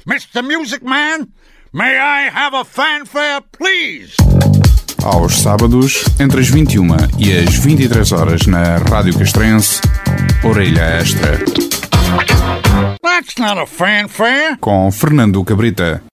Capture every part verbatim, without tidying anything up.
Mister Music Man, may I have a fanfare, please? Aos sábados, entre as vinte e uma e as vinte e três horas na Rádio Castrense, Orelha Extra. That's not a fanfare. Com Fernando Cabrita.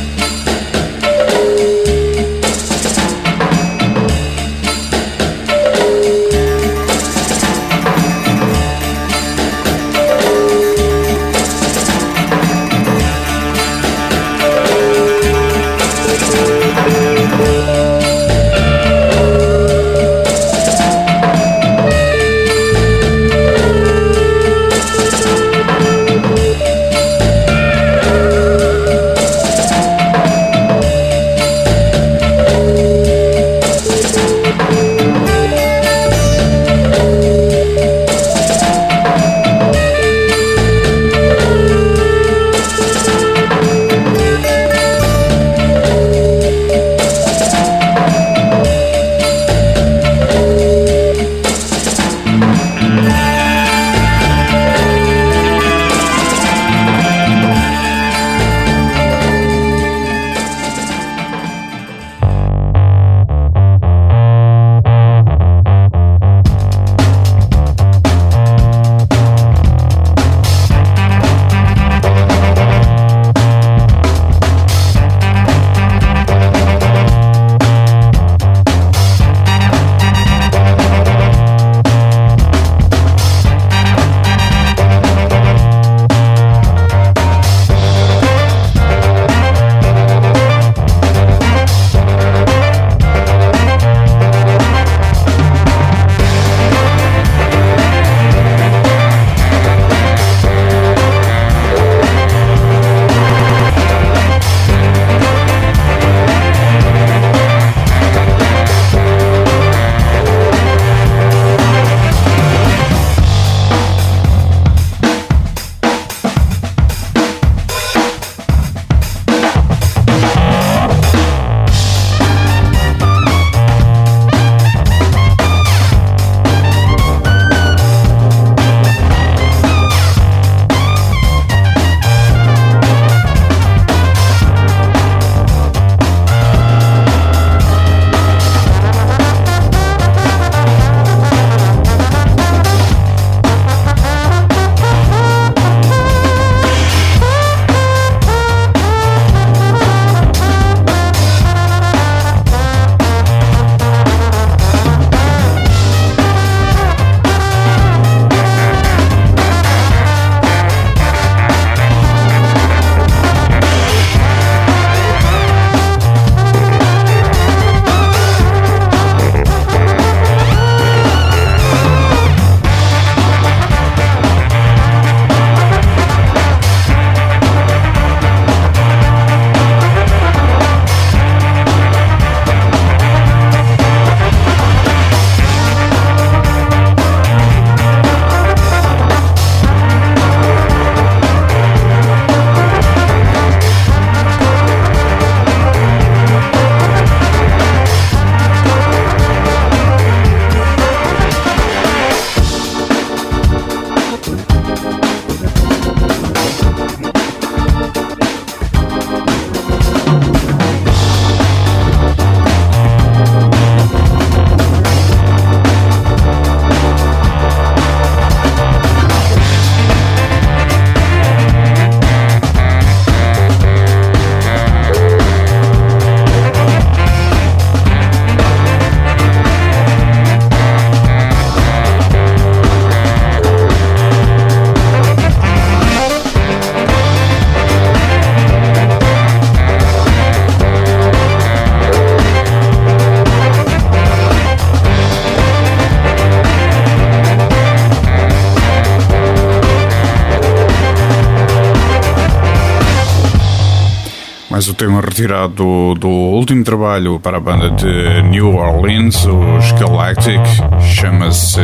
Mais o tema retirado do, do último trabalho para a banda de New Orleans, os Galactic, chama-se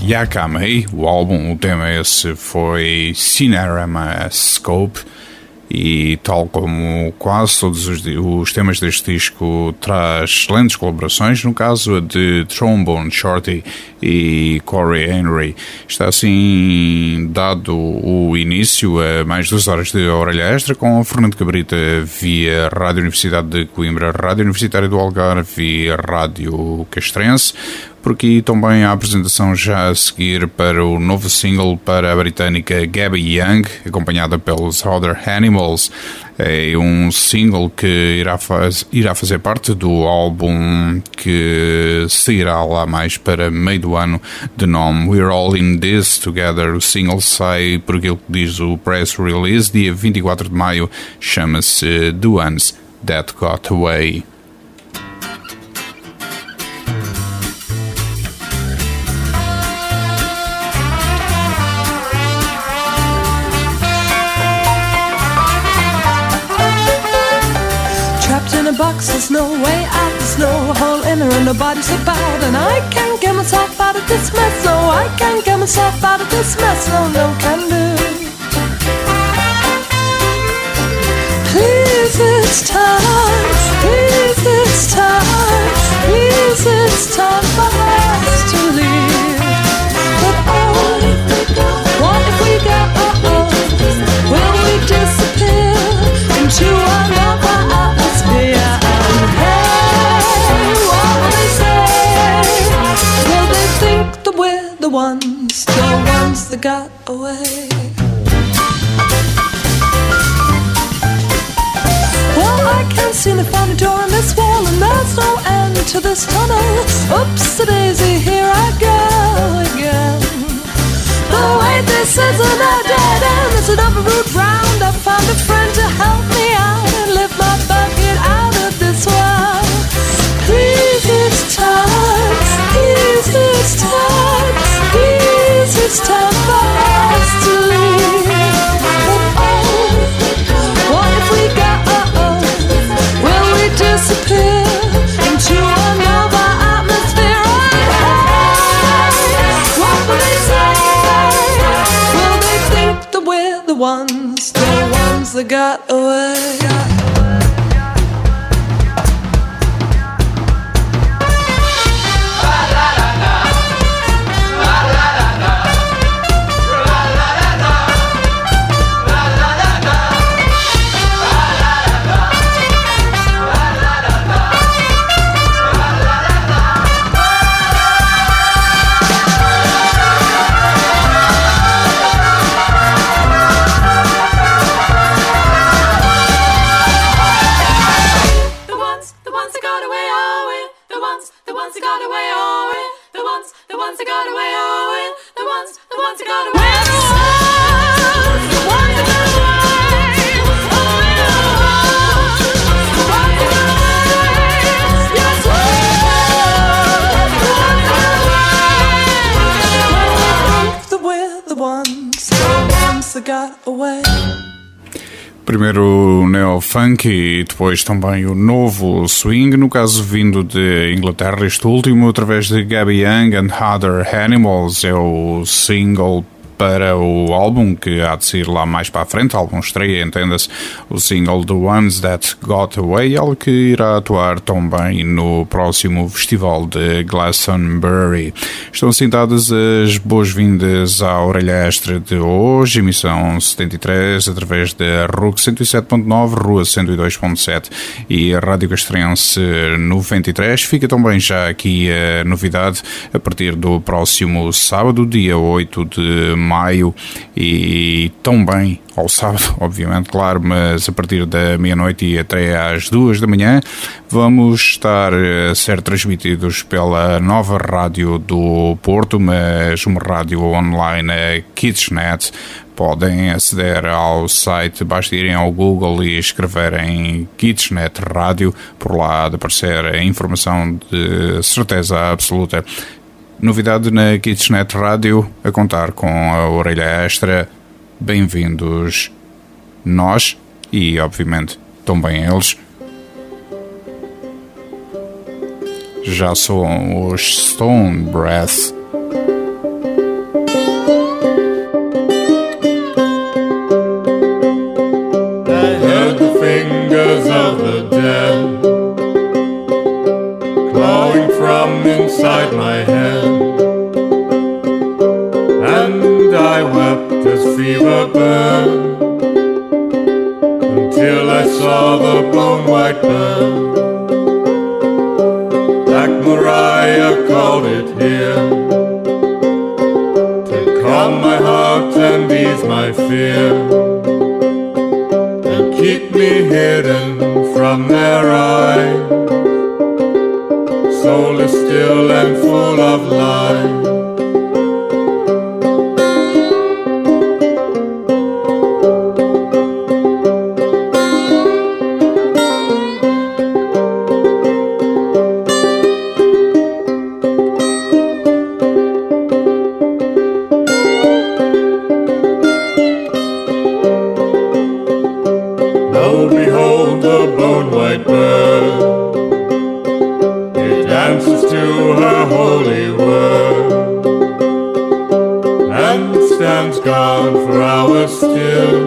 Yakamei. O álbum, o tema esse foi Cinerama Scope e, tal como quase todos os, os temas deste disco, traz excelentes colaborações, no caso a de Trombone Shorty e Corey Henry. Está assim dado o início a mais duas horas de Orelha Extra com Fernando Cabrita via Rádio Universidade de Coimbra, Rádio Universitária do Algarve e Rádio Castrense. Por aqui também a apresentação já a seguir para o novo single para a britânica Gabby Young, acompanhada pelos Other Animals. É um single que irá, faz, irá fazer parte do álbum que sairá lá mais para meio do ano, de nome We're All In This Together. O single sai, por aquilo que diz o press release, dia vinte e quatro de maio, chama-se The Ones That Got Away. Box, there's no way out, there's no hole in her and nobody's about. And I can't get myself out of this mess, no, I can't get myself out of this mess, no, no can do. Please, it's time, please, it's time, please, it's time for us to leave. But oh, what if we go, oh, oh, will we disappear into another atmosphere? And hey, what will they say? Will they think that we're the ones, the ones that got away? Well, I can't seem to find a door in this wall, and there's no end to this tunnel. Oops-a-daisy, here I go again. The way this isn't a dead end, it's another route round. I found a friend to help me out and lift my bucket out of this well. Please, it's time, please, it's time, please, it's time for us to leave. But oh, what if we go, oh, oh, will we disappear into another atmosphere? Hey, what will they say? Will they think that we're the ones, the ones that got away? Primeiro o neo-funk e depois também o novo swing, no caso vindo de Inglaterra, este último através de Gabby Young and Other Animals. É o single para o álbum que há de sair lá mais para a frente, álbum estreia, entenda-se, o single The Ones That Got Away, algo que irá atuar também no próximo festival de Glastonbury. Estão assim dadas as boas-vindas à Orelha Extra de hoje, emissão setenta e três, através da R U C cento e sete ponto nove, Rua cento e dois ponto sete e a Rádio Castrense noventa e três. Fica também já aqui a novidade, a partir do próximo sábado, dia oito de maio, e também ao sábado, obviamente, claro, mas a partir da meia-noite e até às duas da manhã, vamos estar a ser transmitidos pela nova rádio do Porto, mas uma rádio online, a Kidsnet. Podem aceder ao site, basta irem ao Google e escreverem Kidsnet Rádio, por lá de aparecer a informação de certeza absoluta. Novidade na Kidsnet Rádio, a contar com a Orelha Extra. Bem-vindos nós e, obviamente, também eles. Já são os Stone Breath. The burn, until I saw the bone white bird. Black Maria called it here, to calm my heart and ease my fear, and keep me hidden from their eyes. Soul is still and full of life. Lo, behold the bone white bird, it dances to her holy word, and stands guard for hours still,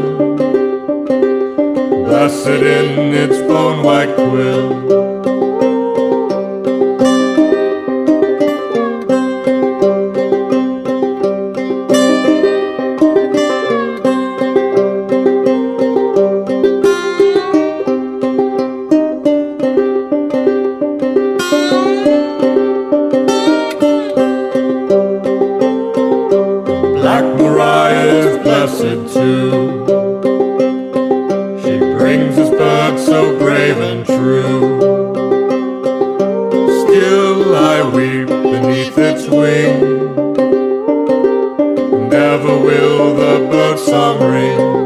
blessed in its bone white quill. Black Maria is blessed too. She brings us birds so brave and true. Still I weep beneath its wing, and ever will the bird song ring.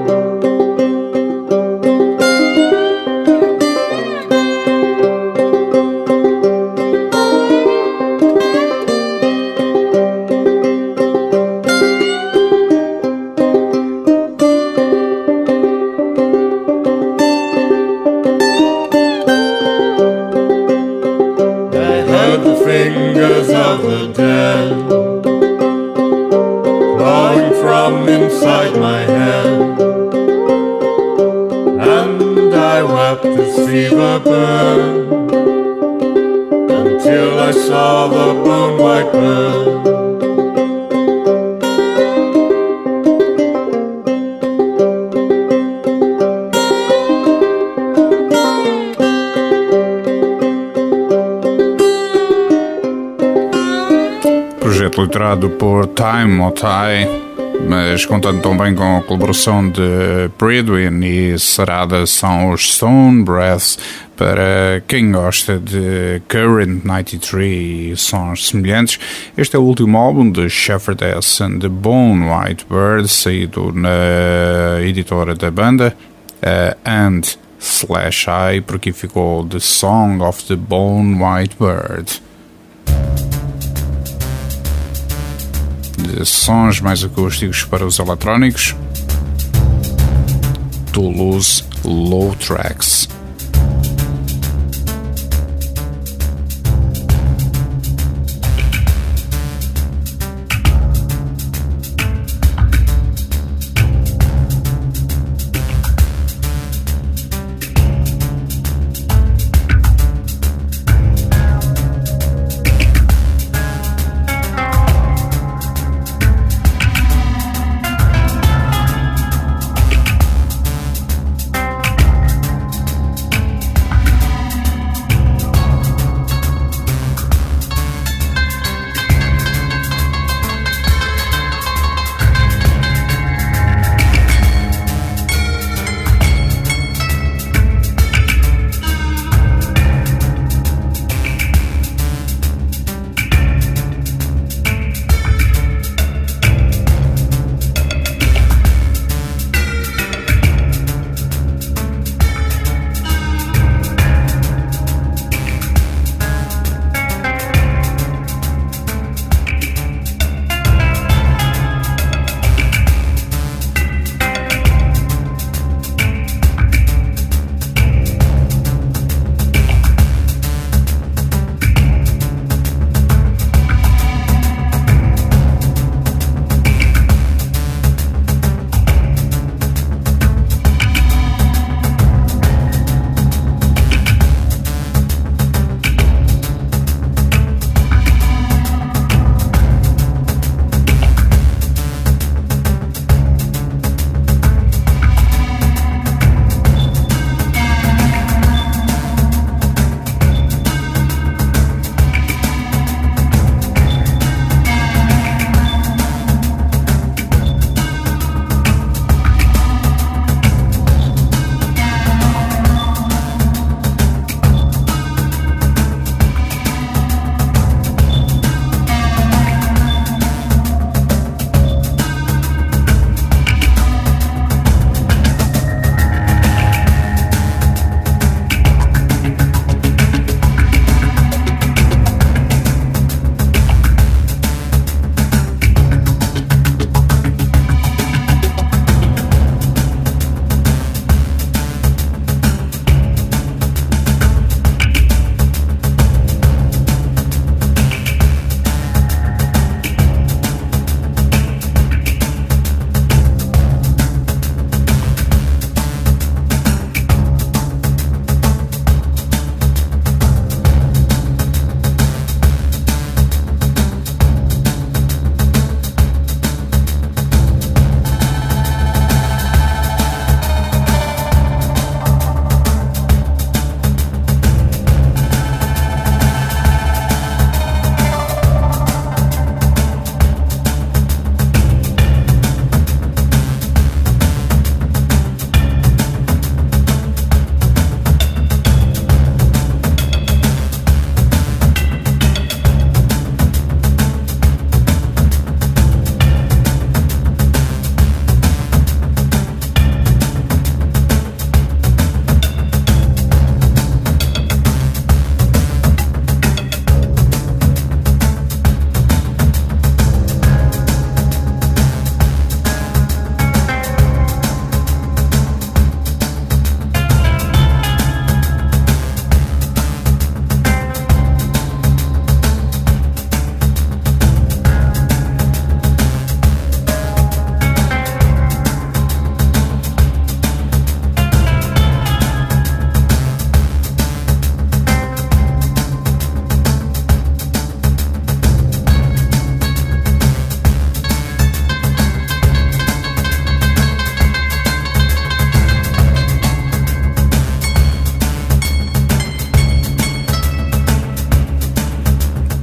Fingers of the dead clawing from inside my head, and I wept as fever burned, until I saw the bone white bird. Projeto literado por Time Otai, mas contando também com a colaboração de Bridwin e Sarada, são os Stone Breath. Para quem gosta de Current noventa e três e sons semelhantes, este é o último álbum de Shepherdess and the Bone White Bird, saído na editora da banda, a And Slash I, porque ficou The Song of the Bone White Bird. De sons mais acústicos para os eletrónicos, Toulouse Low Tracks.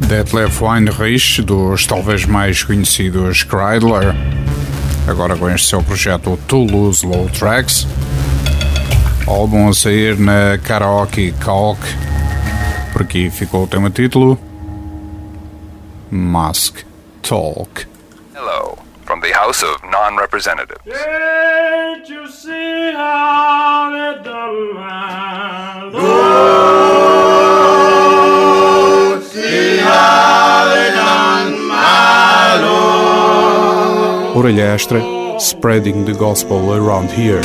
Detlef Heinrich, dos talvez mais conhecidos Kreidler, agora com este seu projeto Toulouse Low Tracks, álbum a sair na Karaoke Calc. Por aqui ficou o tema título Mask Talk. Hello, from the House of Non-Representatives. Can't you see how they done my Lord? See how they done my Lord. Orelha Extra, spreading the gospel around here.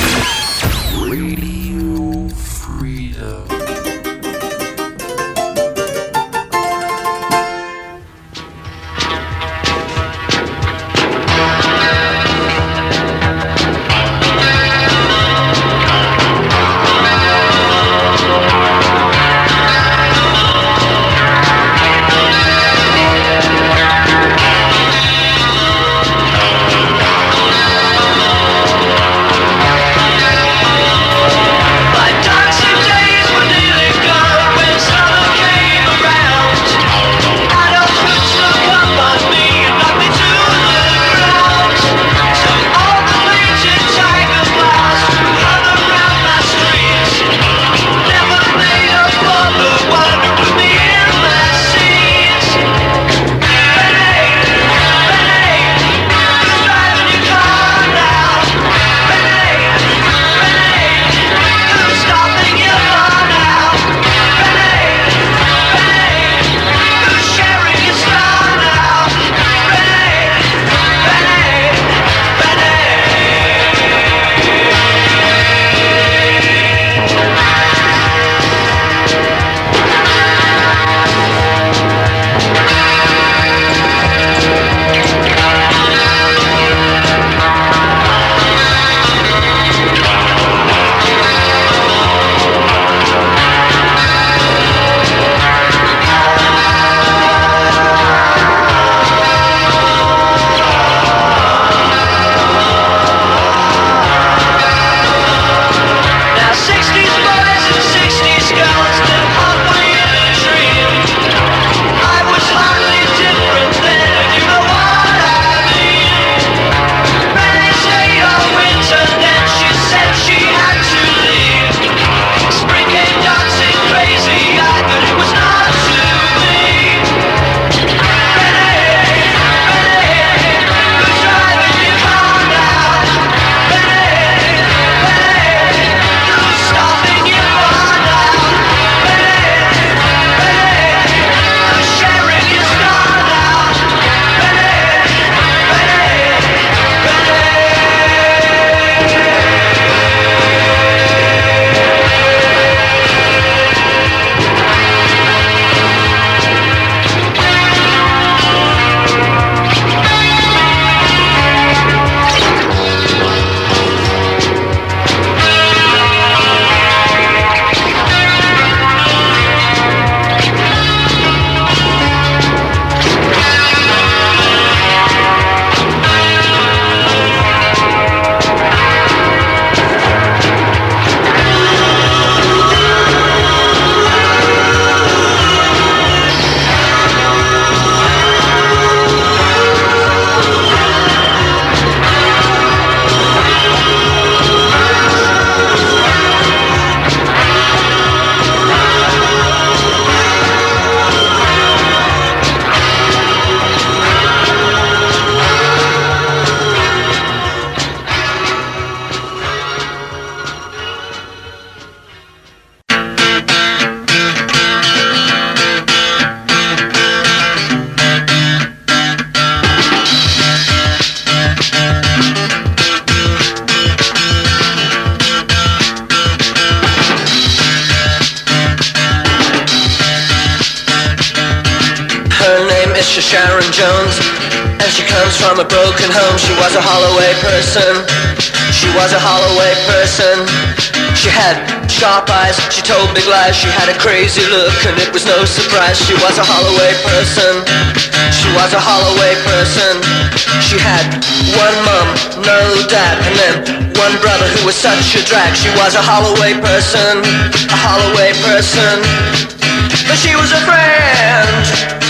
Sharon Jones, and she comes from a broken home. She was a Holloway person. She was a Holloway person. She had sharp eyes, she told big lies. She had a crazy look, and it was no surprise. She was a Holloway person. She was a Holloway person. She had one mum, no dad, and then one brother who was such a drag. She was a Holloway person, a Holloway person. But she was a friend,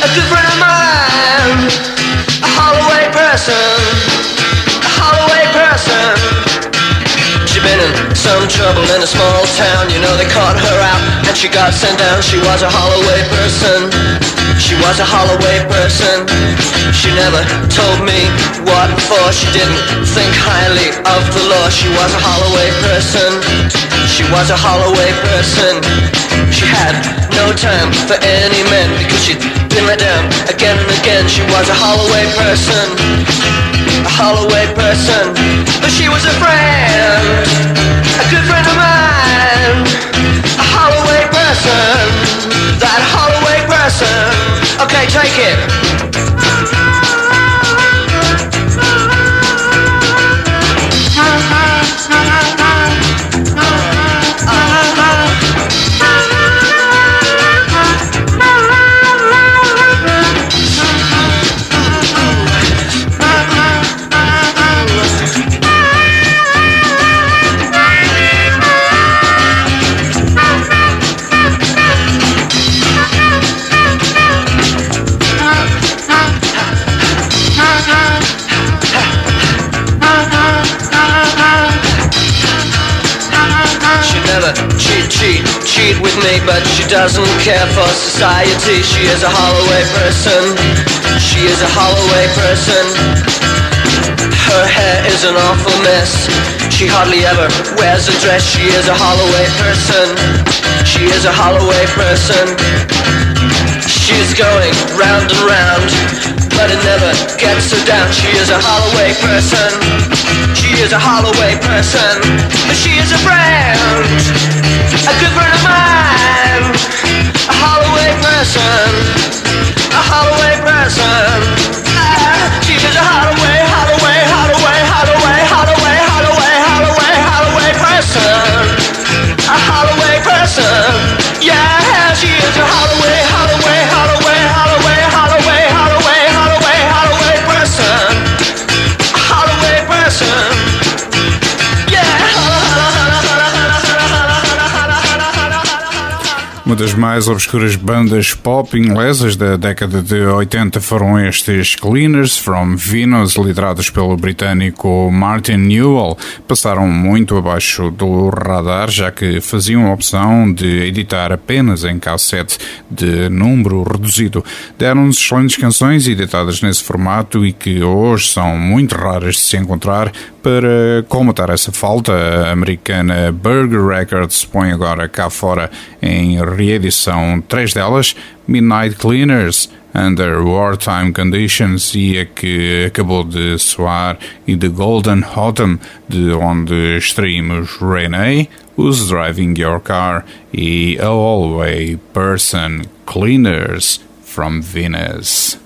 a good friend of mine, a Holloway person, a Holloway person. She'd been in some trouble in a small town, you know they caught her out and she got sent down. She was a Holloway person, she was a Holloway person. She never told me what for, she didn't think highly of the law. She was a Holloway person, she was a Holloway person. She had no time for any men because she'd been let down again and again. She was a Holloway person, a Holloway person. But she was a friend, a good friend of mine, a Holloway person, that Holloway person. Okay, take it. Cheat, cheat, cheat with me, but she doesn't care for society. She is a Holloway person, she is a Holloway person. Her hair is an awful mess, she hardly ever wears a dress. She is a Holloway person, she is a Holloway person. She's going round and round, but it never gets her down. She is a Holloway person, she is a Holloway person. But she is a friend, a good friend of mine, a Holloway person, a Holloway person. Ah, she is a Holloway, Holloway, Holloway, Holloway, Holloway, Holloway, Holloway, Holloway person, a Holloway person. Yeah, she is a Holloway, Holloway, Holloway, Holloway, Holloway, Holloway, Holloway, Holloway person, a Holloway person. Uma das mais obscuras bandas pop inglesas da década de oitenta foram estes Cleaners from Venus, liderados pelo britânico Martin Newell. Passaram muito abaixo do radar, já que faziam a opção de editar apenas em cassete de número reduzido. Deram-nos excelentes canções editadas nesse formato e que hoje são muito raras de se encontrar. Para colmatar essa falta, a americana Burger Records põe agora cá fora em reedição três delas, Midnight Cleaners, Under Wartime Conditions e a que acabou de soar, e The Golden Autumn, de onde extraímos Renee, Who's Driving Your Car e A Holloway Person, Cleaners from Venus.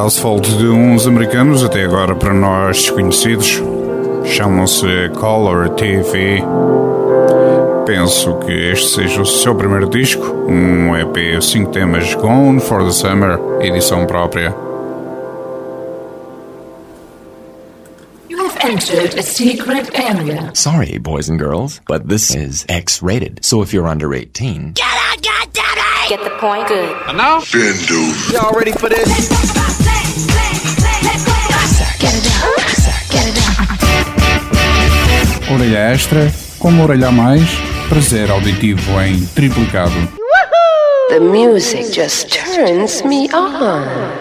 Asphalt de uns americanos, até agora para nós desconhecidos. Chamam-se Color T V. Penso que este seja o seu primeiro disco, um E P cinco temas Gone for the Summer, edição própria. Entered a secret area. Sorry, boys and girls, but this is X-rated. So if you're under eighteen... Get out, goddammit! Get the point? Good. And now? Bindu. Y'all ready for this? Get it down. Get it down. Orelha extra, como orelha a mais, prazer auditivo em triplicado. The music just turns me on.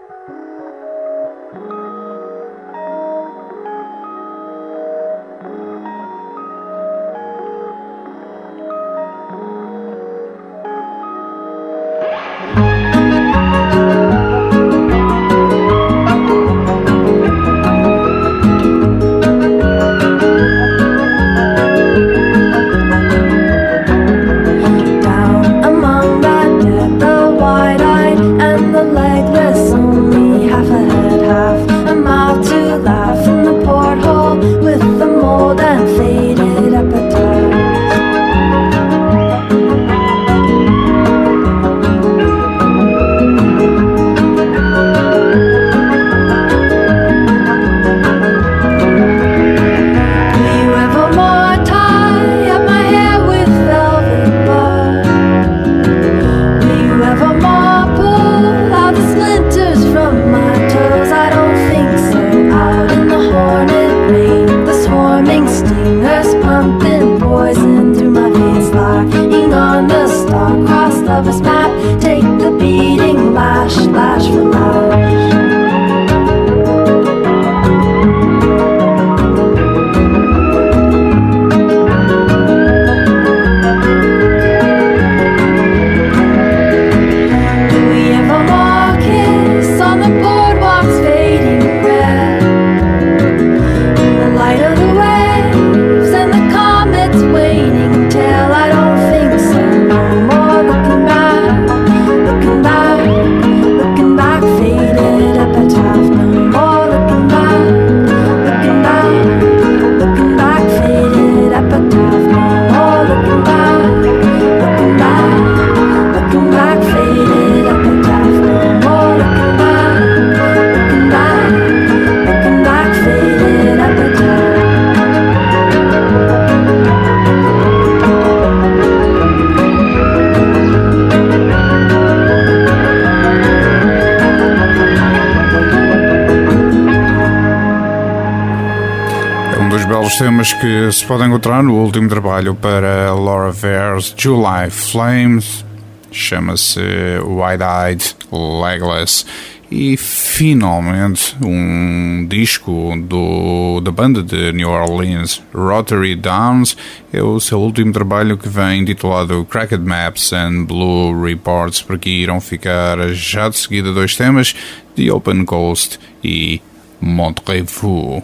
Temas que se podem encontrar no último trabalho para Laura Veirs, July Flames, chama-se Wide-Eyed Legless, e finalmente um disco do, da banda de New Orleans, Rotary Downs, é o seu último trabalho, que vem intitulado Cracked Maps and Blue Reports. Por aqui irão ficar já de seguida dois temas, The Open Coast e Montrez-vous.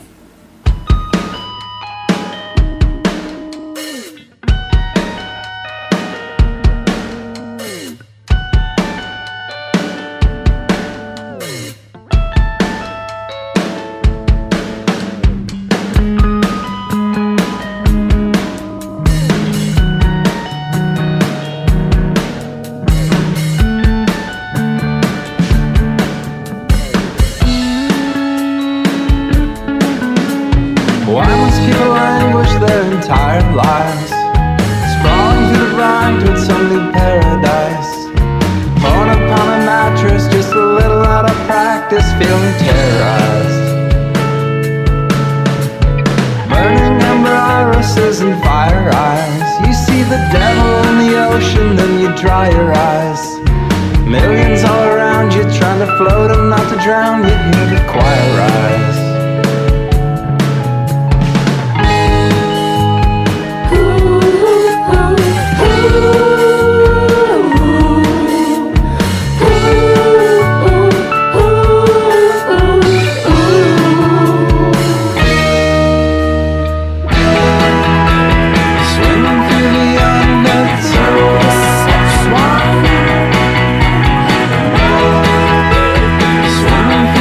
Swimming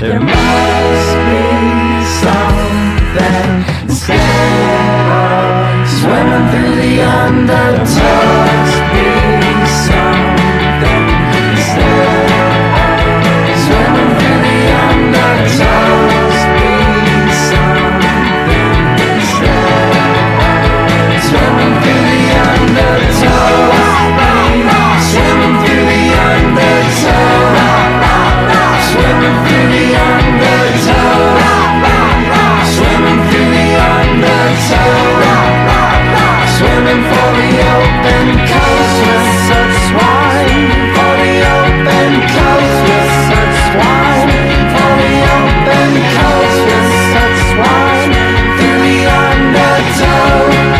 There must be something instead of swimming through the undertows. Be something instead of swimming through the undertows. Be something instead of swimming through the undertows. Swimming through the undertow, swimming through the undertow, swimming through the undertow, swimming for the open coast with such swine, for the open coast with such swine, for the open coast with such swine, through the undertow.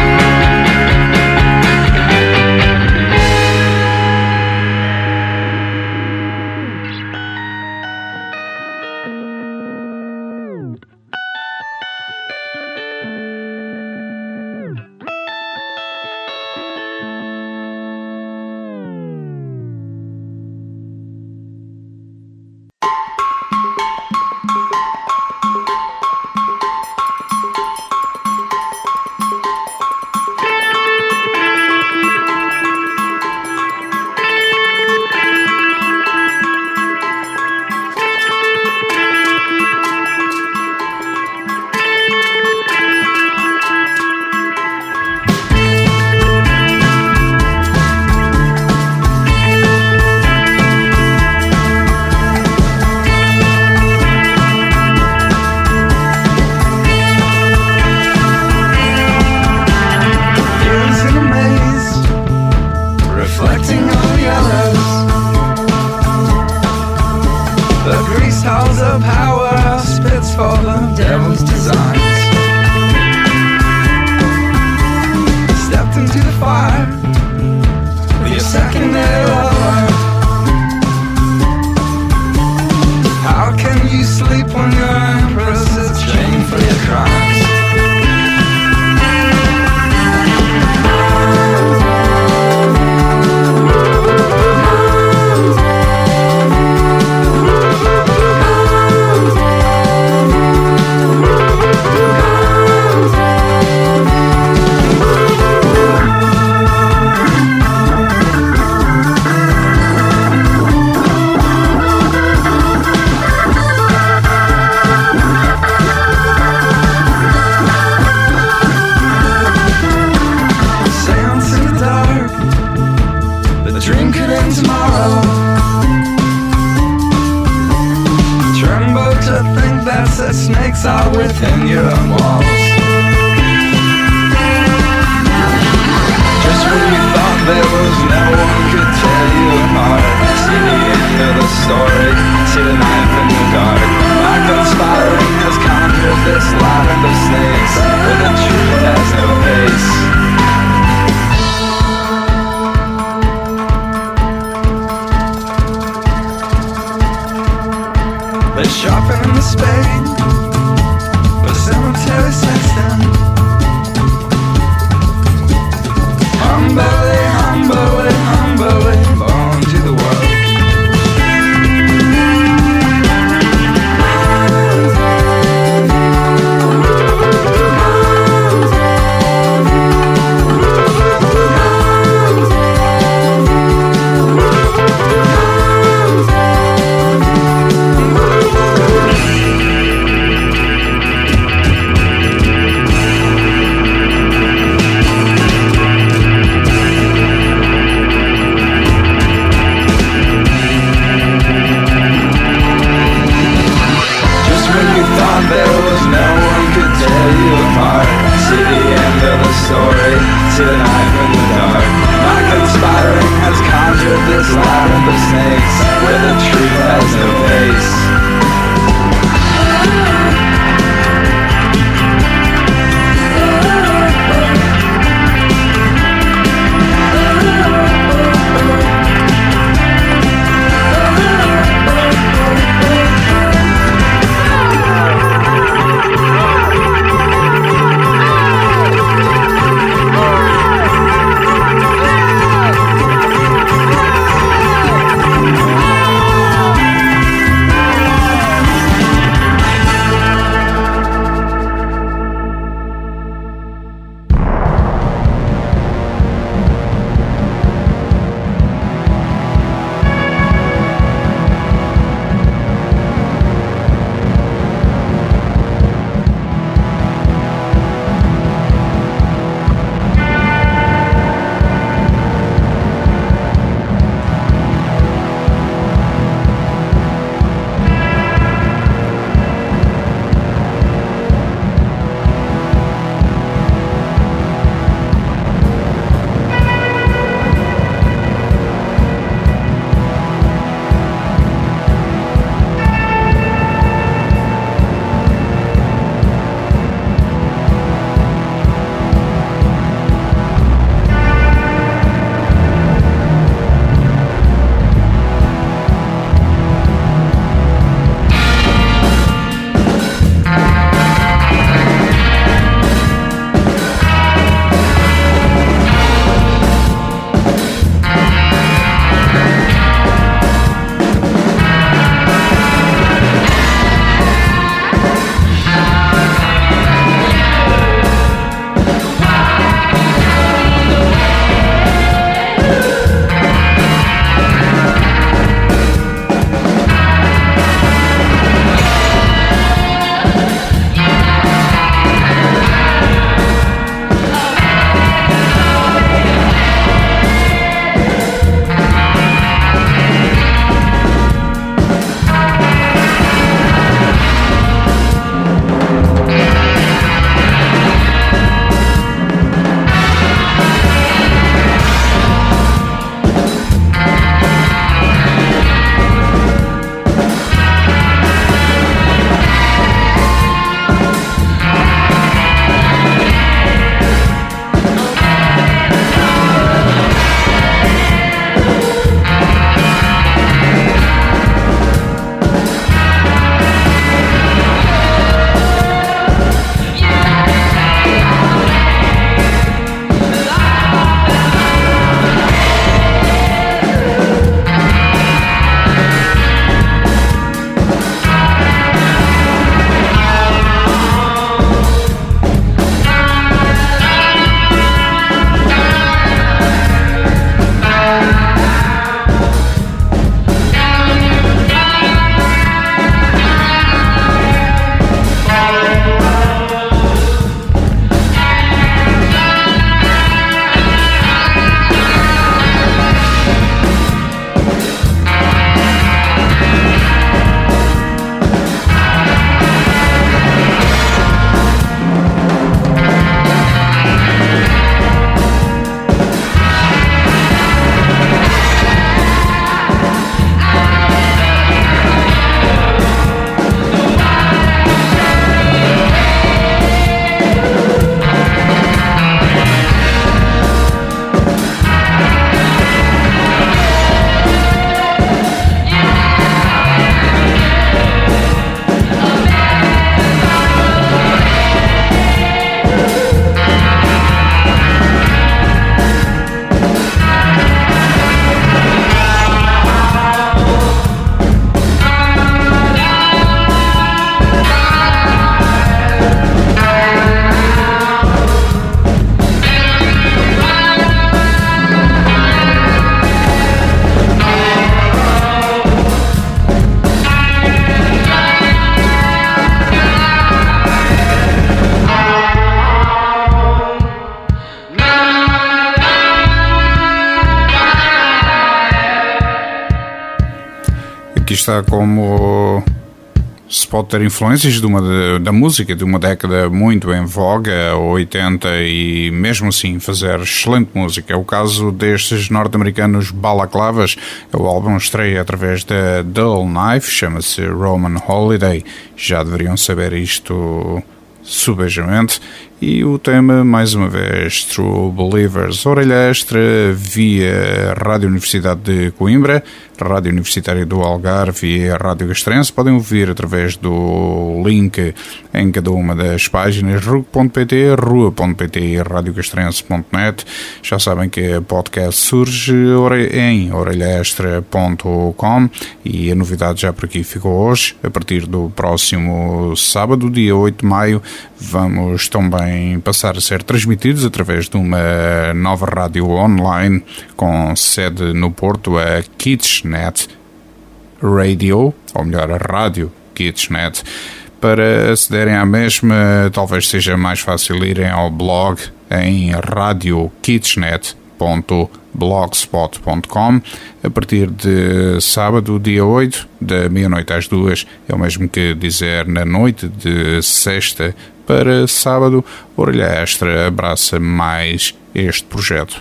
Aqui está como se pode ter influências de uma de, da música de uma década muito em voga, oitenta, e mesmo assim fazer excelente música. É o caso destes norte-americanos Balaclavas. O álbum estreia através da Dull Knife, chama-se Roman Holiday. Já deveriam saber isto subejamente. E o tema, mais uma vez, True Believers. Orelha extra via Rádio Universidade de Coimbra, Rádio Universitária do Algarve e a Rádio Castrense. Podem ouvir através do link em cada uma das páginas, rug ponto pt, rua ponto pt e rádio castrense ponto net. Já sabem que a podcast surge em orelha extra ponto com e a novidade já por aqui ficou hoje. A partir do próximo sábado, dia oito de maio, vamos também passar a ser transmitidos através de uma nova rádio online com sede no Porto, a Kidsnet Radio, ou melhor, a Rádio Kidsnet. Para acederem à mesma, talvez seja mais fácil irem ao blog em radio kidsnet ponto blogspot ponto com. A partir de sábado, dia oito, da meia-noite às duas, é o mesmo que dizer na noite de sexta para sábado. Orelha Extra abraça mais este projeto.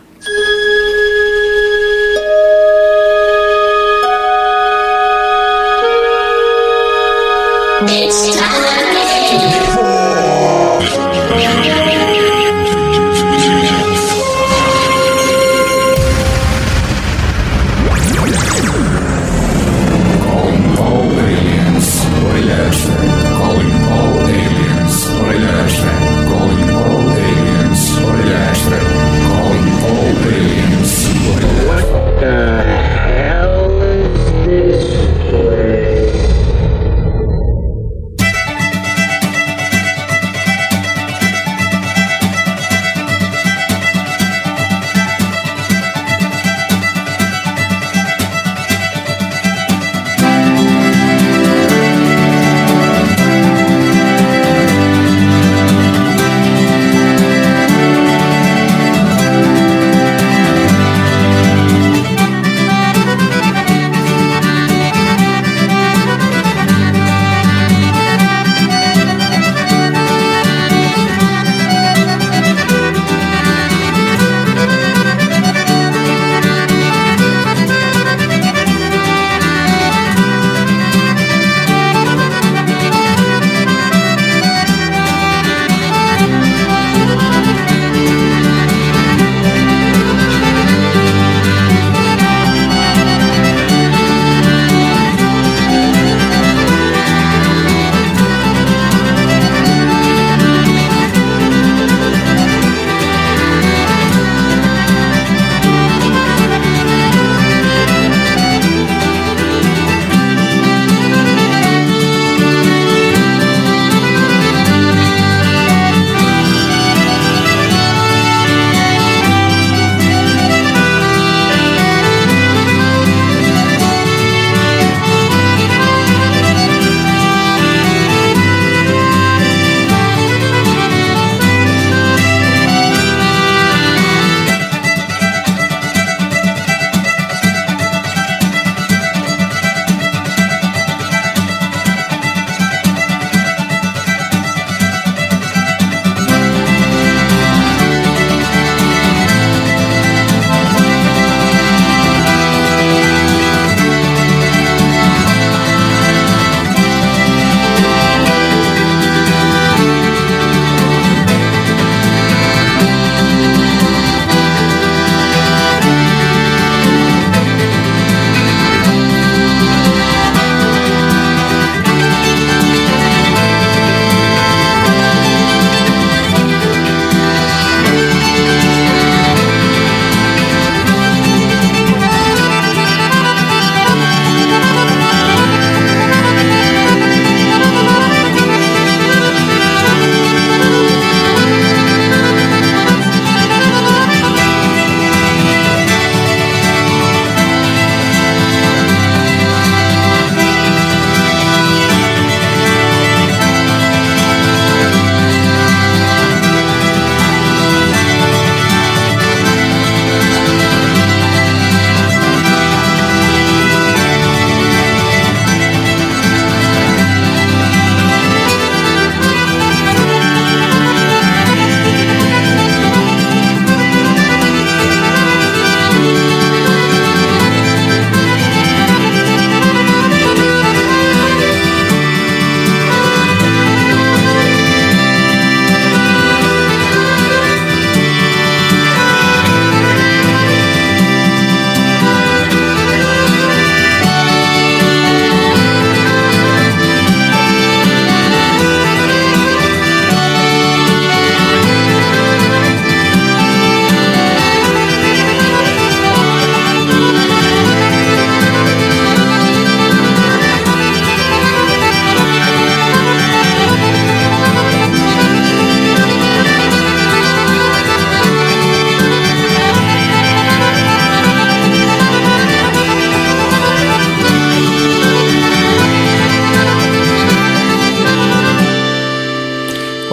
It's time. Calling all aliens, orelha extra. Calling all aliens.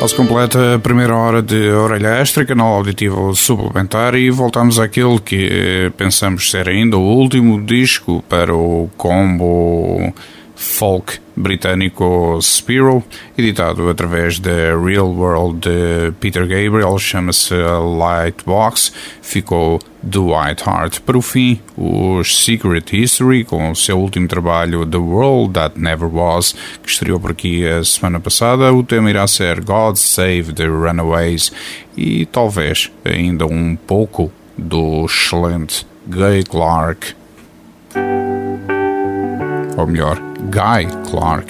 Está-se completa a primeira hora de Orelha Extra, canal auditivo suplementar, e voltamos àquele que pensamos ser ainda o último disco para o combo folk britânico Spiral, editado através da Real World de Peter Gabriel, chama-se Lightbox, ficou The White Heart. Para o fim, os Secret History, com o seu último trabalho The World That Never Was, que estreou por aqui a semana passada. O tema irá ser God Save the Runaways e talvez ainda um pouco do excelente Guy Clark, ou melhor, Guy Clark.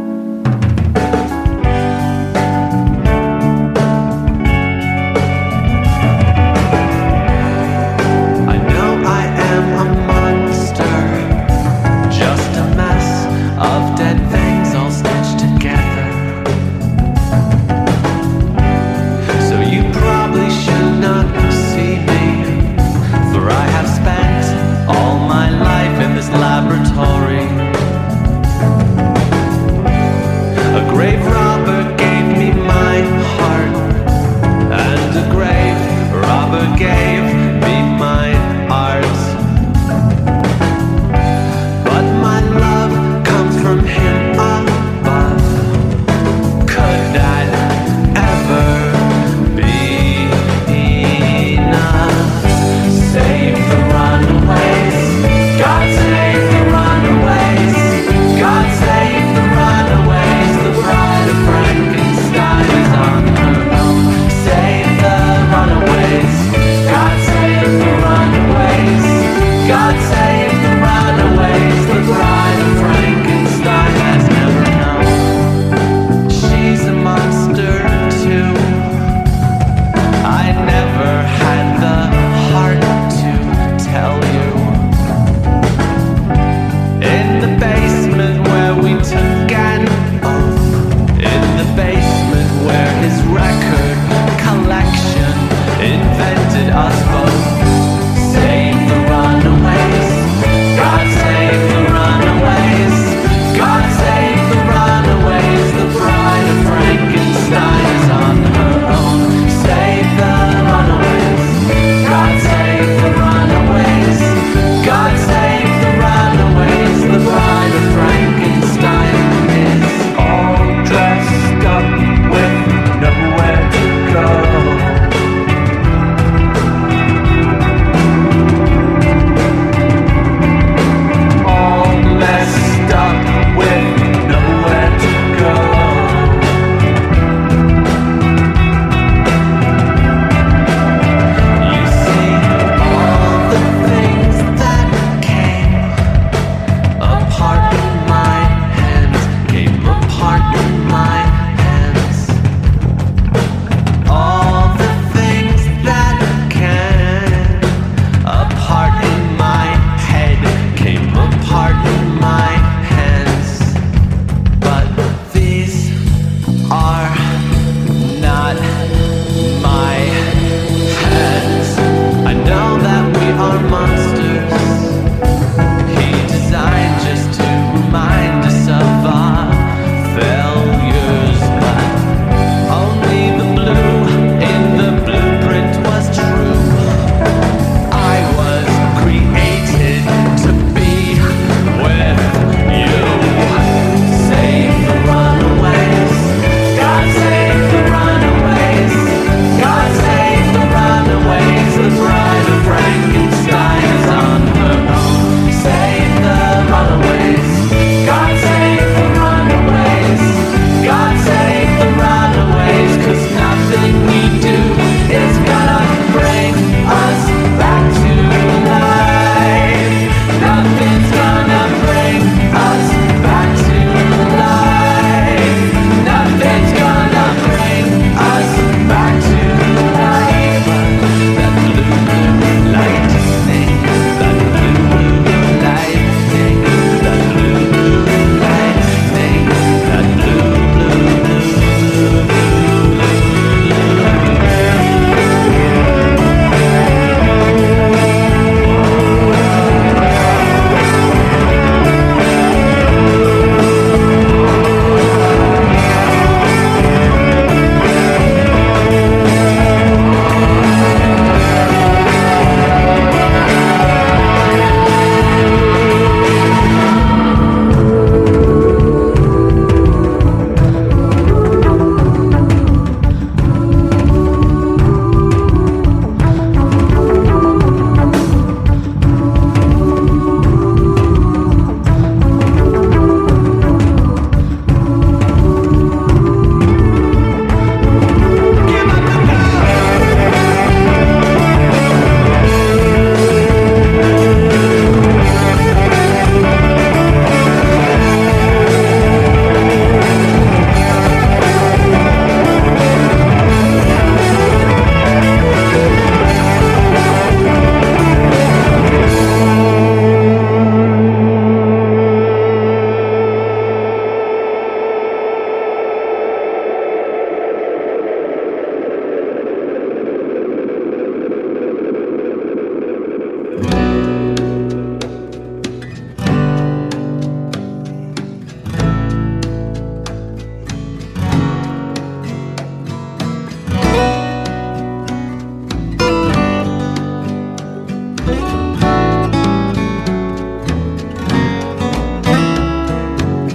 Laboratory. with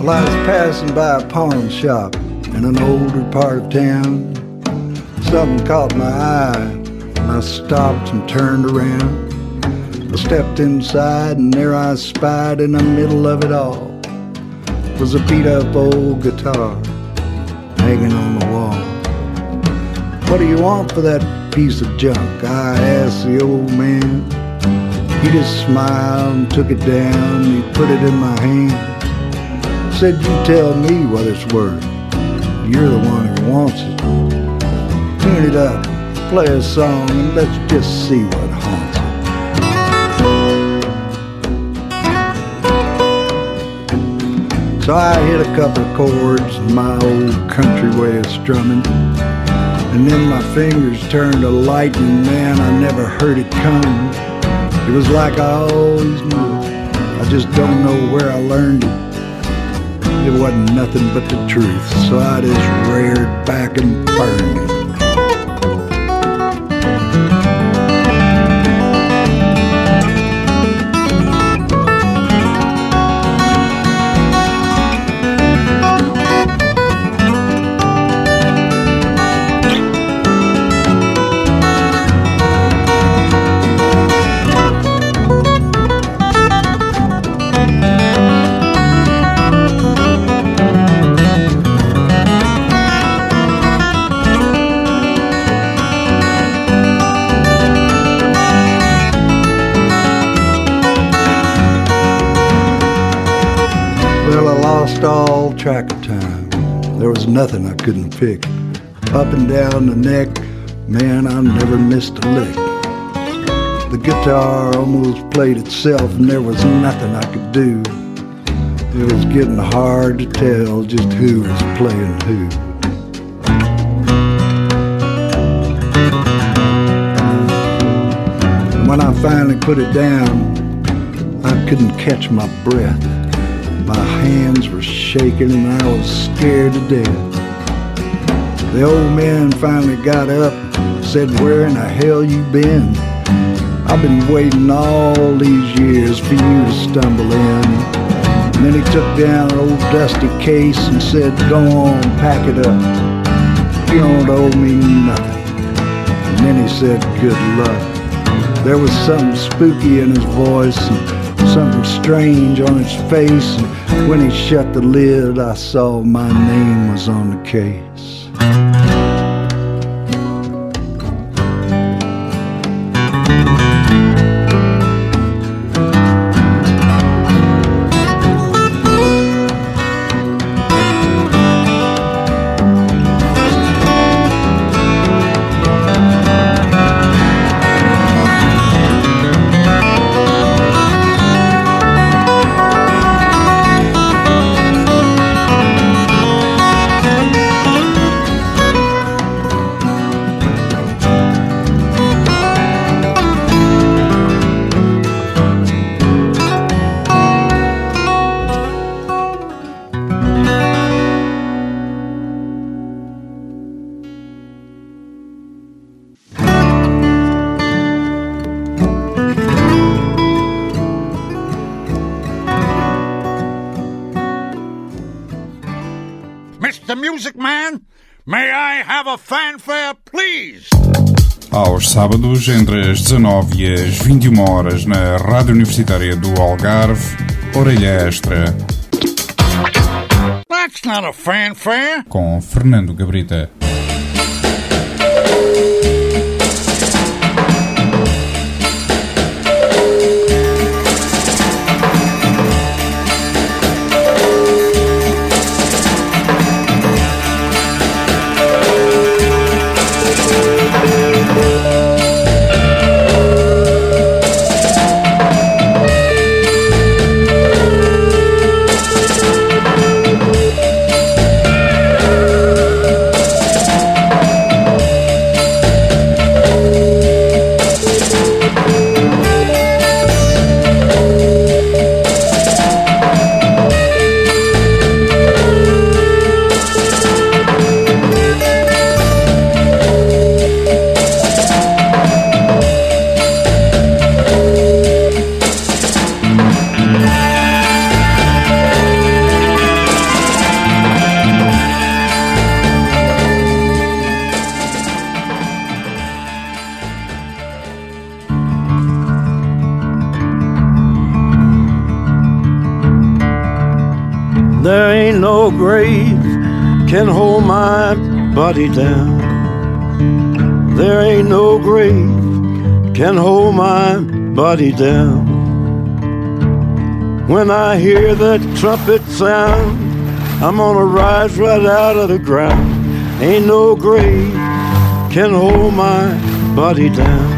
Well, I was passing by a pawn shop in an older part of town. Something caught my eye, and I stopped and turned around. I stepped inside, and there I spied in the middle of it all was a beat-up old guitar hanging on the wall. What do you want for that piece of junk? I asked the old man. He just smiled and took it down, and he put it in my hand. Said, you tell me what it's worth. You're the one who wants it. Tune it up, play a song, and let's just see what haunts it. So I hit a couple of chords in my old country way of strumming, and then my fingers turned to lightning. Man, I never heard it coming. It was like I always knew it. I just don't know where I learned it. It wasn't nothing but the truth, so I just reared back and burned it. All track of time. There was nothing I couldn't pick. Up and down the neck, man, I never missed a lick. The guitar almost played itself, and there was nothing I could do. It was getting hard to tell just who was playing who. And when I finally put it down, I couldn't catch my breath. My hands were shaking and I was scared to death. The old man finally got up and said, where in the hell you been? I've been waiting all these years for you to stumble in. And then he took down an old dusty case and said, go on, pack it up. You don't owe me nothing. And then he said, good luck. There was something spooky in his voice and something strange on his face, and when he shut the lid, I saw my name was on the case. Mister Music Man, may I have a fanfare, please? Aos sábados, entre as dezanove e as vinte e uma horas, na Rádio Universitária do Algarve, Orelha Extra. That's not a fanfare. Com Fernando Gabrita. There ain't no grave can hold my body down. There ain't no grave can hold my body down. When I hear that trumpet sound, I'm gonna rise right out of the ground. Ain't no grave can hold my body down.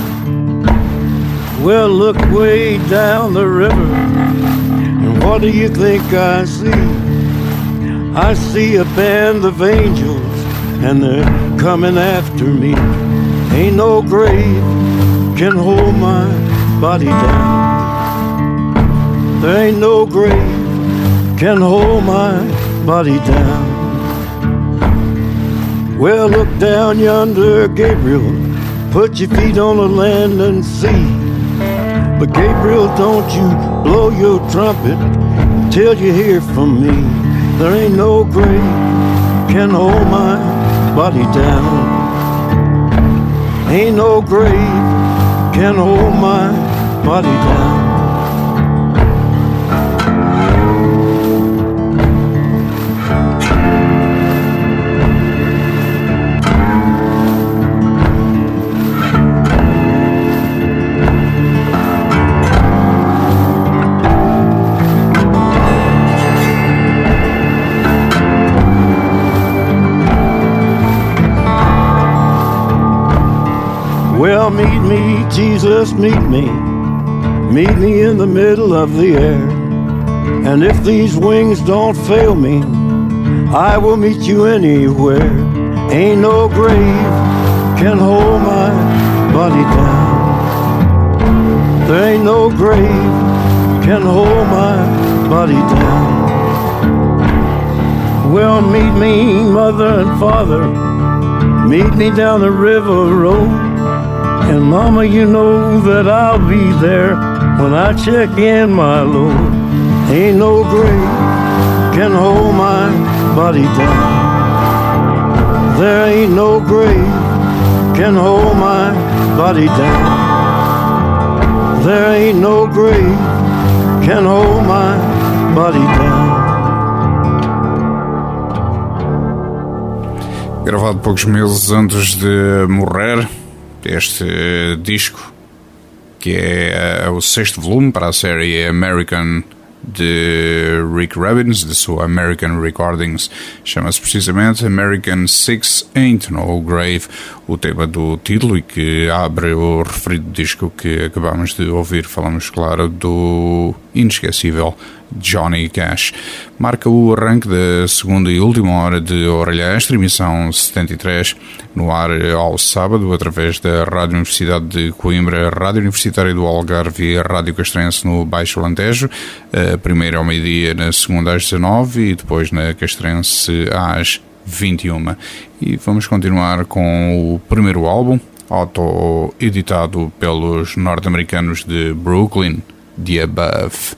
Well, look way down the river, and what do you think I see? I see a band of angels, and they're coming after me. Ain't no grave can hold my body down. There ain't no grave can hold my body down. Well, look down yonder, Gabriel, put your feet on the land and see. But Gabriel, don't you blow your trumpet till you hear from me. There ain't no grave can hold my body down. Ain't no grave can hold my body down. Well, meet me, Jesus, meet me. Meet me in the middle of the air. And if these wings don't fail me, I will meet you anywhere. Ain't no grave can hold my body down. There ain't no grave can hold my body down. Well, meet me, mother and father. Meet me down the river road. And mama, you know that I'll be there when I check in my load. Ain't no grave can hold my body down. There ain't no grave can hold my body down. There ain't no grave can hold my body down. Gravado poucos meses antes de morrer, este disco, que é o sexto volume para a série American de Rick Rubin, de sua American Recordings, chama-se precisamente American Six Ain't No Grave, o tema do título, e que abre o referido disco que acabamos de ouvir. Falamos, claro, do inesquecível Johnny Cash. Marca o arranque da segunda e última hora de Orelha Extra, emissão setenta e três, no ar ao sábado, através da Rádio Universidade de Coimbra, Rádio Universitária do Algarve e Rádio Castrense no Baixo Alentejo, a primeira ao meio-dia, na segunda às dezanove e depois na Castrense às vinte e uma. E vamos continuar com o primeiro álbum, auto-editado pelos norte-americanos de Brooklyn, The Above.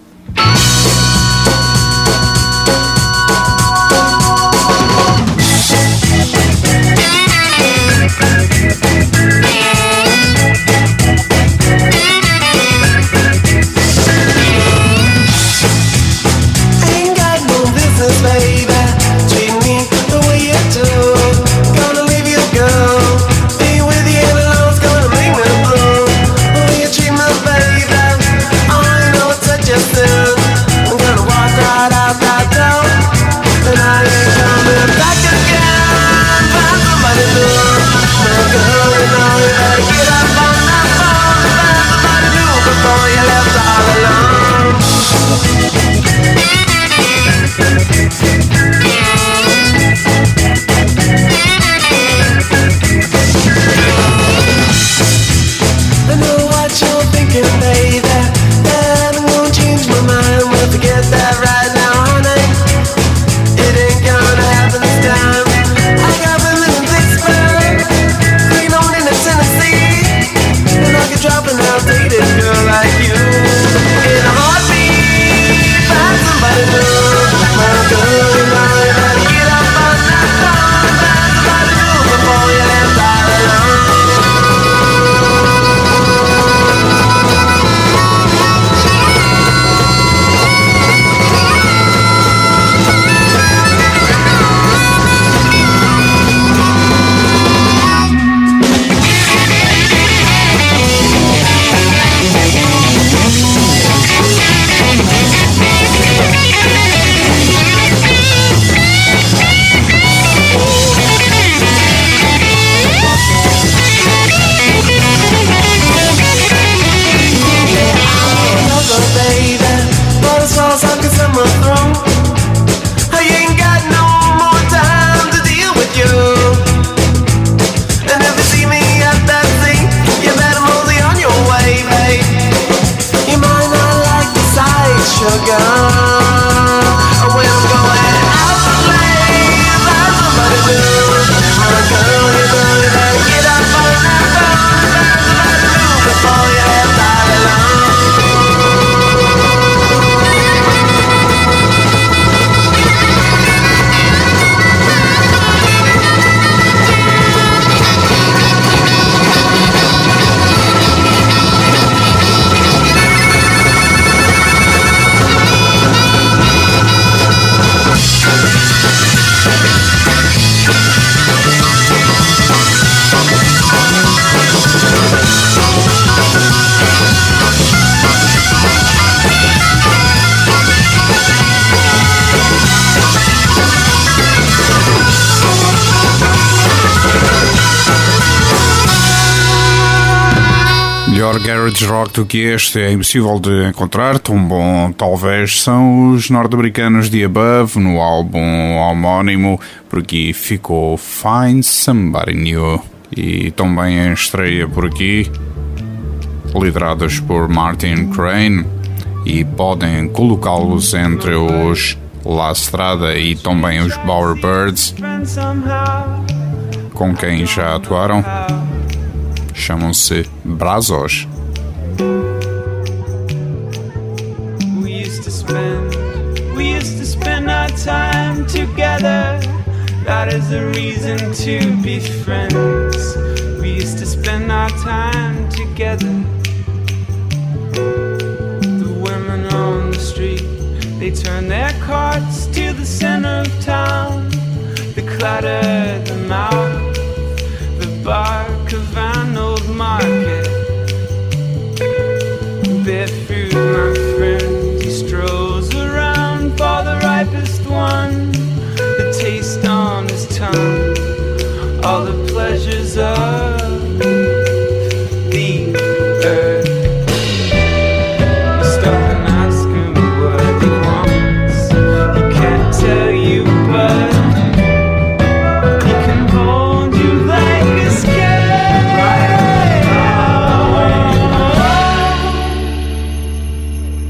Yeah. garage rock do que este é impossível de encontrar. Tão bom, talvez, são os norte-americanos de Above no álbum homónimo. Por aqui ficou Find Somebody New. E também em estreia por aqui, liderados por Martin Crane, e podem colocá-los entre os La Strada e também os Bowerbirds, com quem já atuaram. Chamam-se Brazos. We used to spend, we used to spend our time together. That is a reason to be friends. We used to spend our time together. The women on the street, they turn their carts to the center of town. They clutter the mouth, the bark of an old market. Barefoot, my friend, he strolls around for the ripest one. The taste on his tongue, all the pleasures of the earth. You stop and ask him what he wants. He can't tell you, but he can hold you like a scarecrow.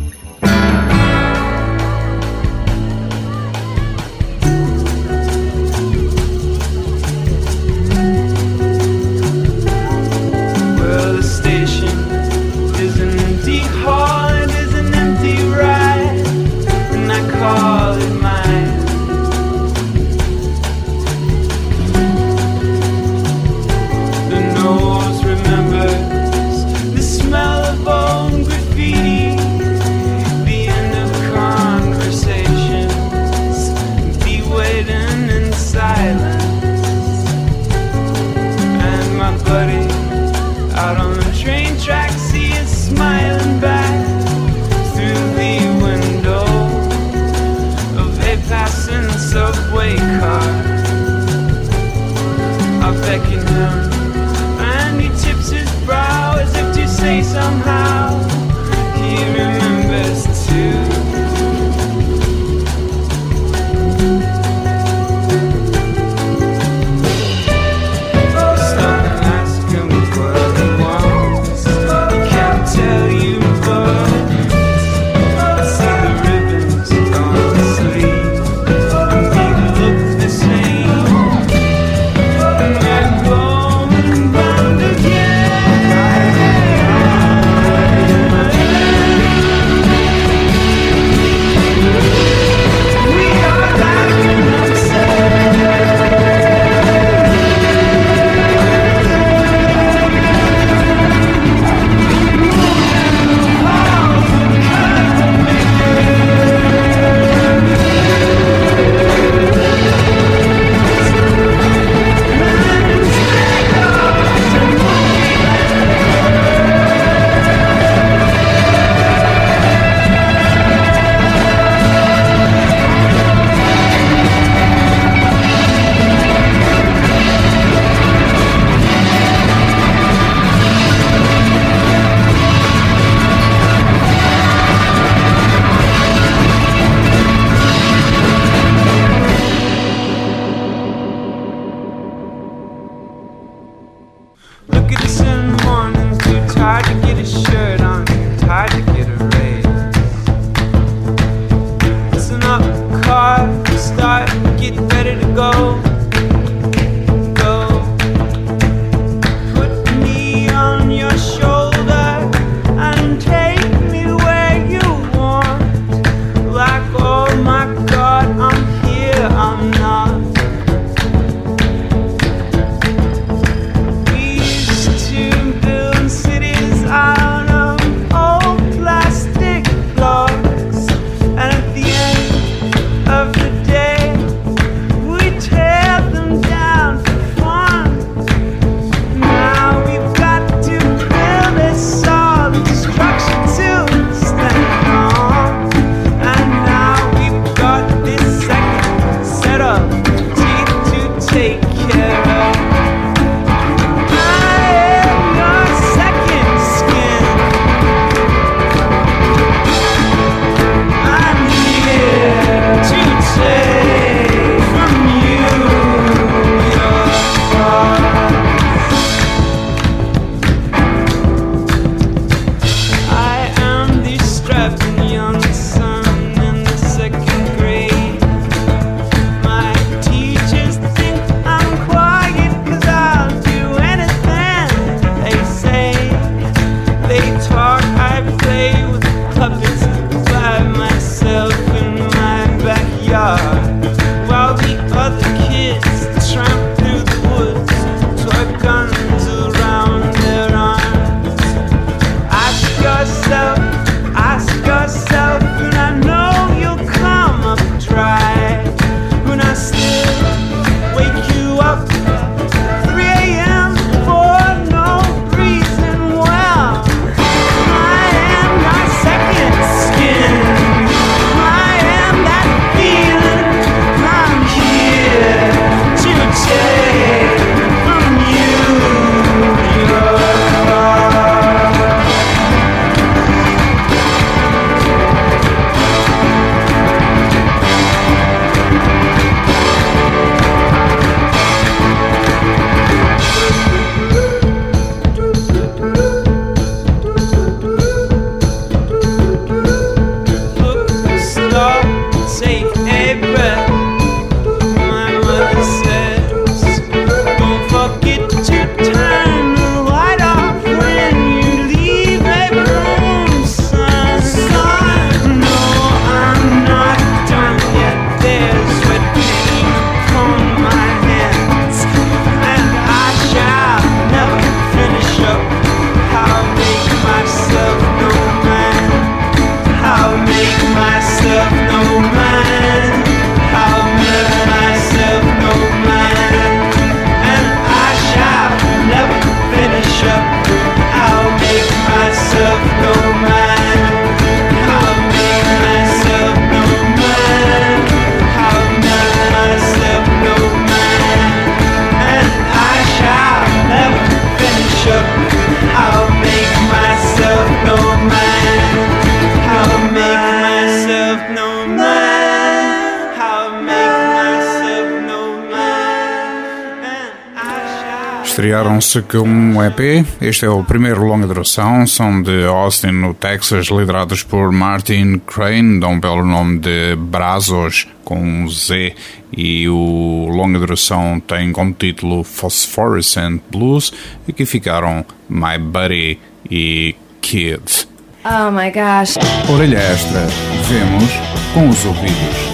estrearam-se com um E P. Este é o primeiro longa duração. São de Austin, no Texas, liderados por Martin Crane, dão pelo nome de Brazos, com um Z, e o longa duração tem como título Phosphorescent Blues. Aqui ficaram My Buddy e Kid. Oh my gosh. Orelha extra. Vemos com os ouvidos.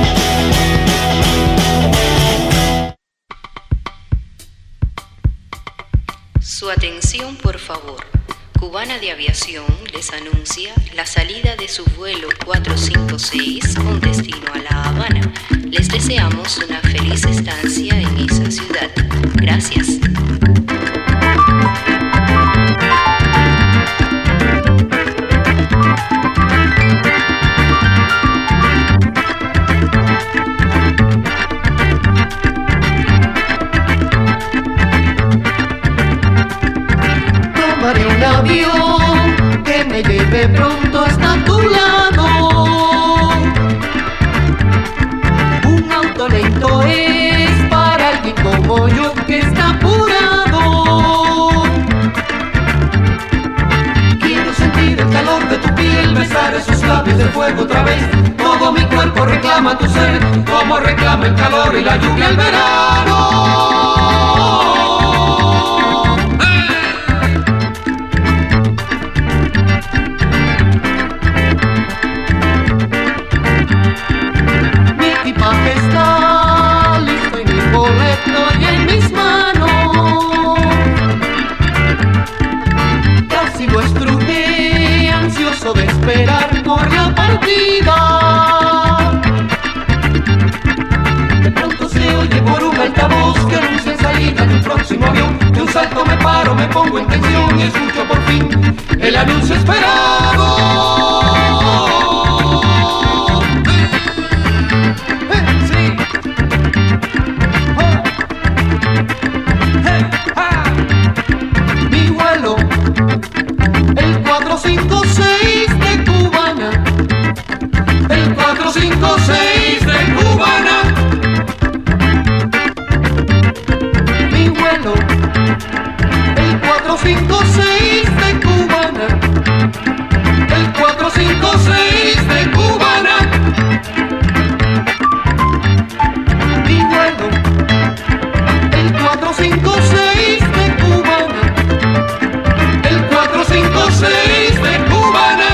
Su atención, por favor. Cubana de Aviación les anuncia la salida de su vuelo cuatro cinco seis con destino a La Habana. Les deseamos una feliz estancia en esa ciudad. Gracias. Tomaré un avión que me lleve pronto hasta tu lado. Un auto lento es para alguien como yo que está apurado. Quiero sentir el calor de tu piel, besar esos labios de fuego otra vez. Todo mi cuerpo reclama tu ser, como reclama el calor y la lluvia al verano. Está listo y mi boleto y en mis manos. Casi lo estrujé, ansioso de esperar por la partida. De pronto se oye por un altavoz que anuncia salida en un próximo avión. De un salto me paro, me pongo en tensión y escucho por fin el anuncio esperado. cuatro cinco seis de Cubana, el cuatro cinco seis de Cubana. Mi vuelo, el cuatro cinco seis de Cubana, el cuatro cinco seis de Cubana. Mi vuelo, el cuatro cinco seis de Cubana, el cuatro cinco seis de Cubana.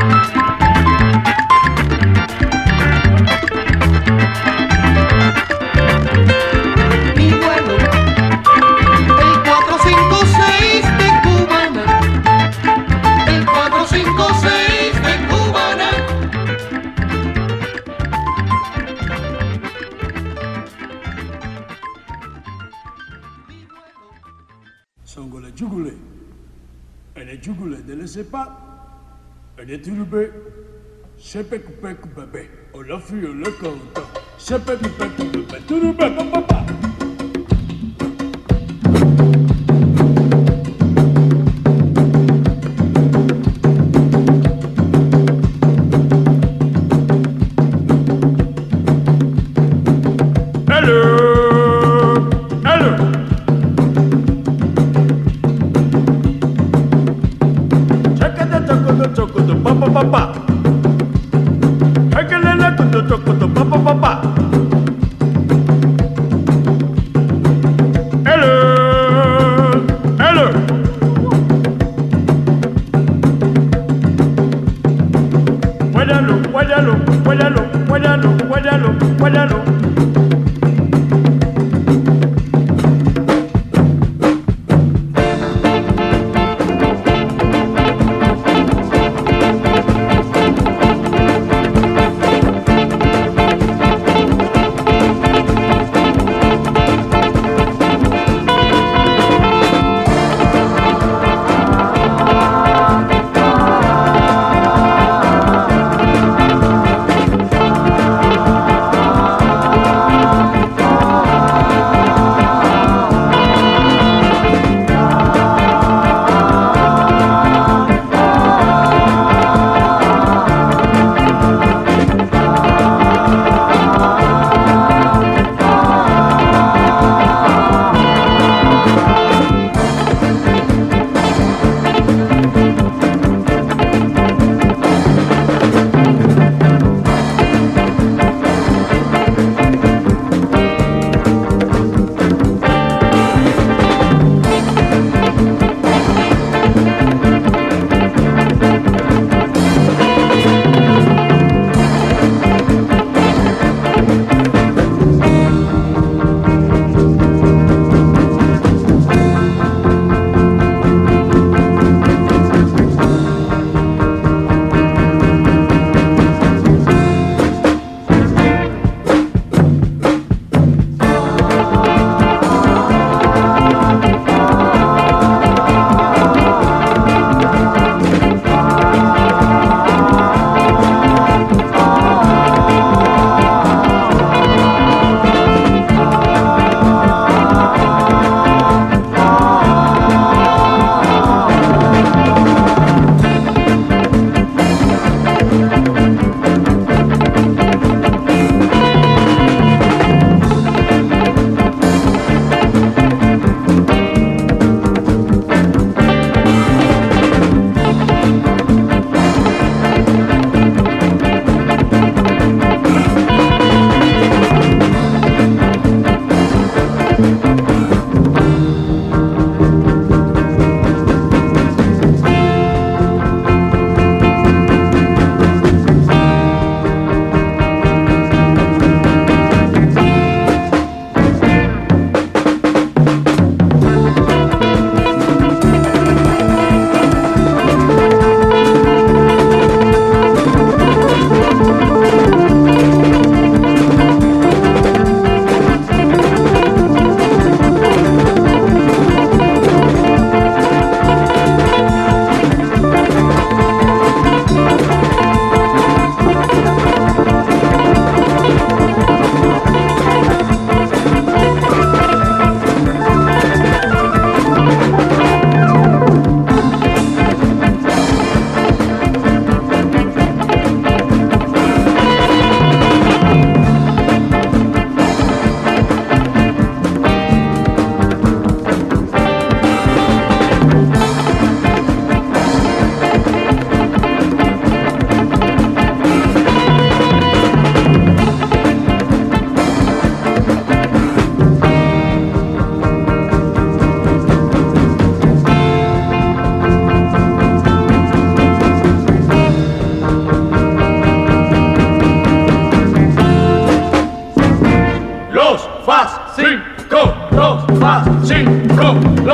Mi vuelo, el cuatro cinco seis de Cubana, el cuatro cinco seis de Cubana. Songo la jugule. Elle est jugule de laissez pas. Elle est turbe. Sepe coupe coupe bébé. On l'a fui, on le compte. Sepe coupe coupe bébé. Turbe, papa.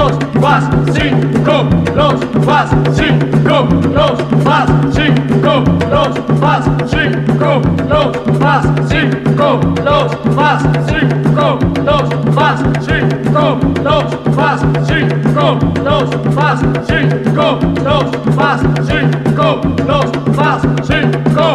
los faz cinco, los faz cinco, los faz cinco, los faz cinco, los faz cinco, los faz cinco, los faz cinco, los faz cinco, los faz cinco, los faz cinco, los faz cinco.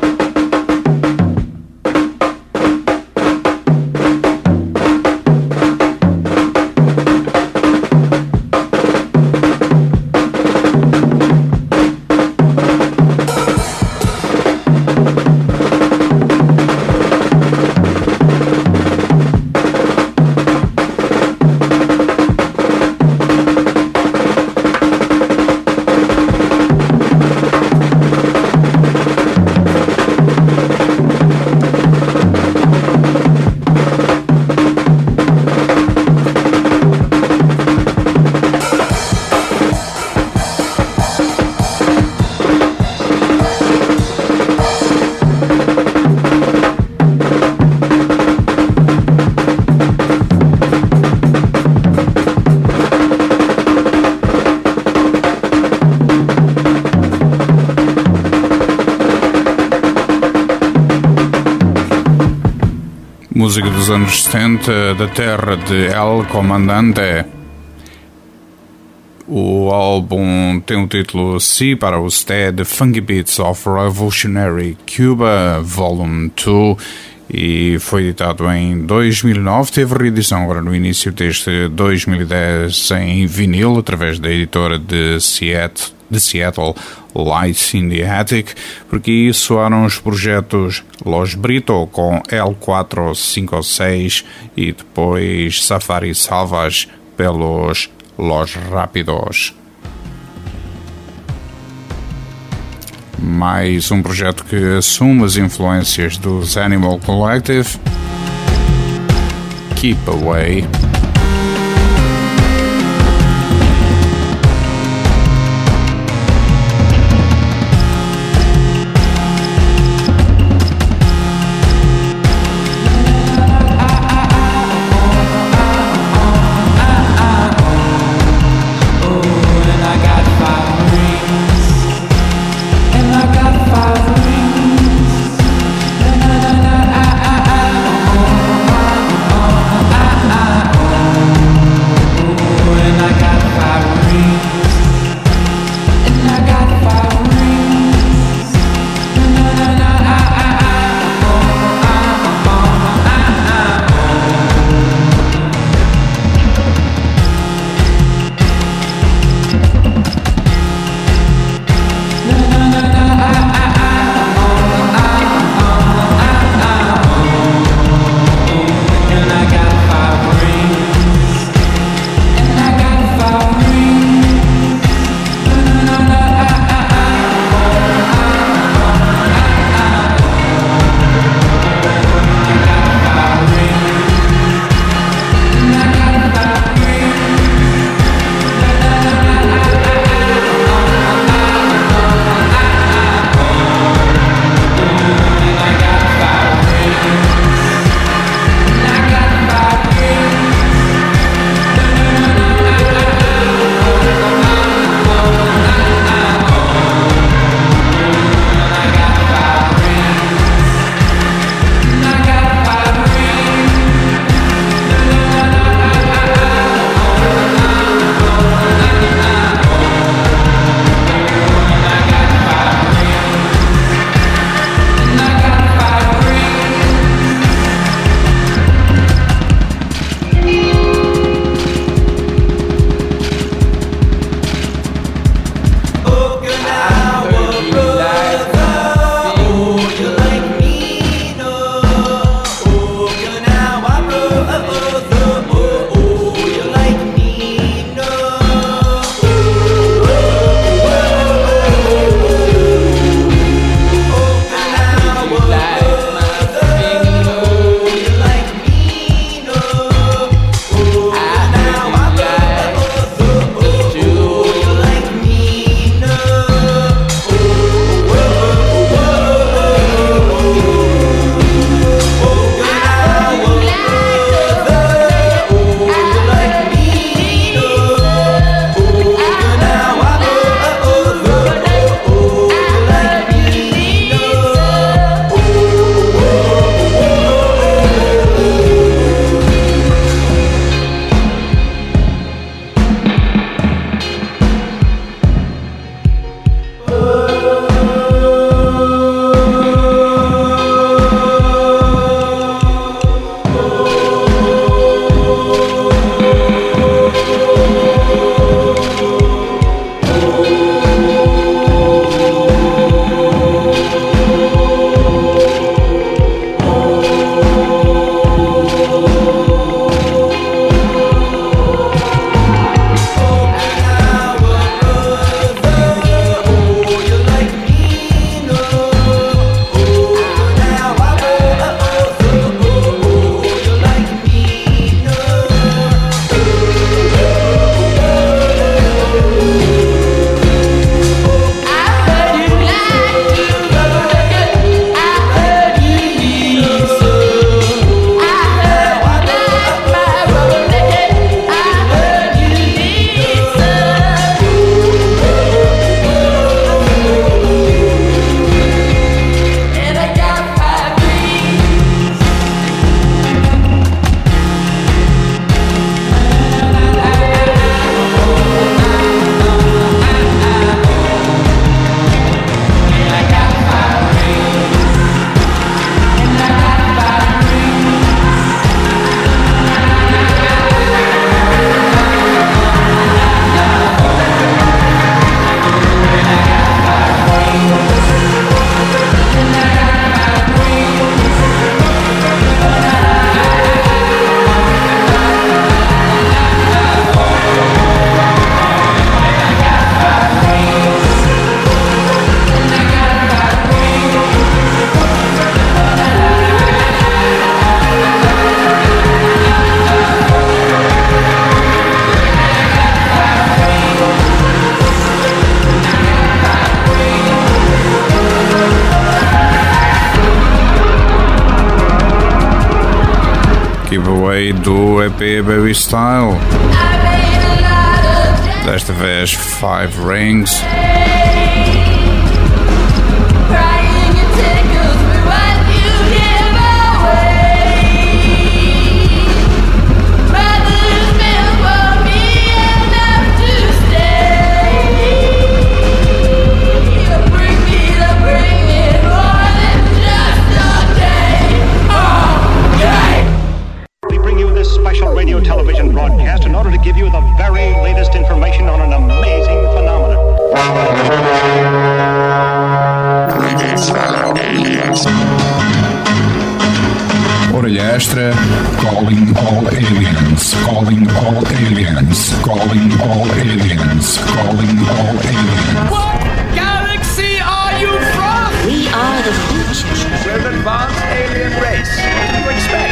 Música dos anos setenta, da terra de El Comandante. O álbum tem o título Si para Usted, Funky Beats of Revolutionary Cuba, Volume dois, e foi editado em dois mil e nove. Teve reedição agora no início deste dois mil e dez em vinil, através da editora de Seattle, de Seattle, Lights in the Attic. Porque aí soaram os projetos Los Brito com L quatrocentos e cinquenta e seis e depois Safari Salvage pelos Los Rápidos. Mais um projeto que assume as influências dos Animal Collective, Keep Away. I giveaway do E P Baby Style. Desta vez Five Rings. Special radio television broadcast in order to give you the very latest information on an amazing phenomenon. Orelha extra, calling all aliens, calling all aliens, calling all aliens, calling all aliens. What galaxy are you from? We are the future. We're an advanced alien race. What do you expect?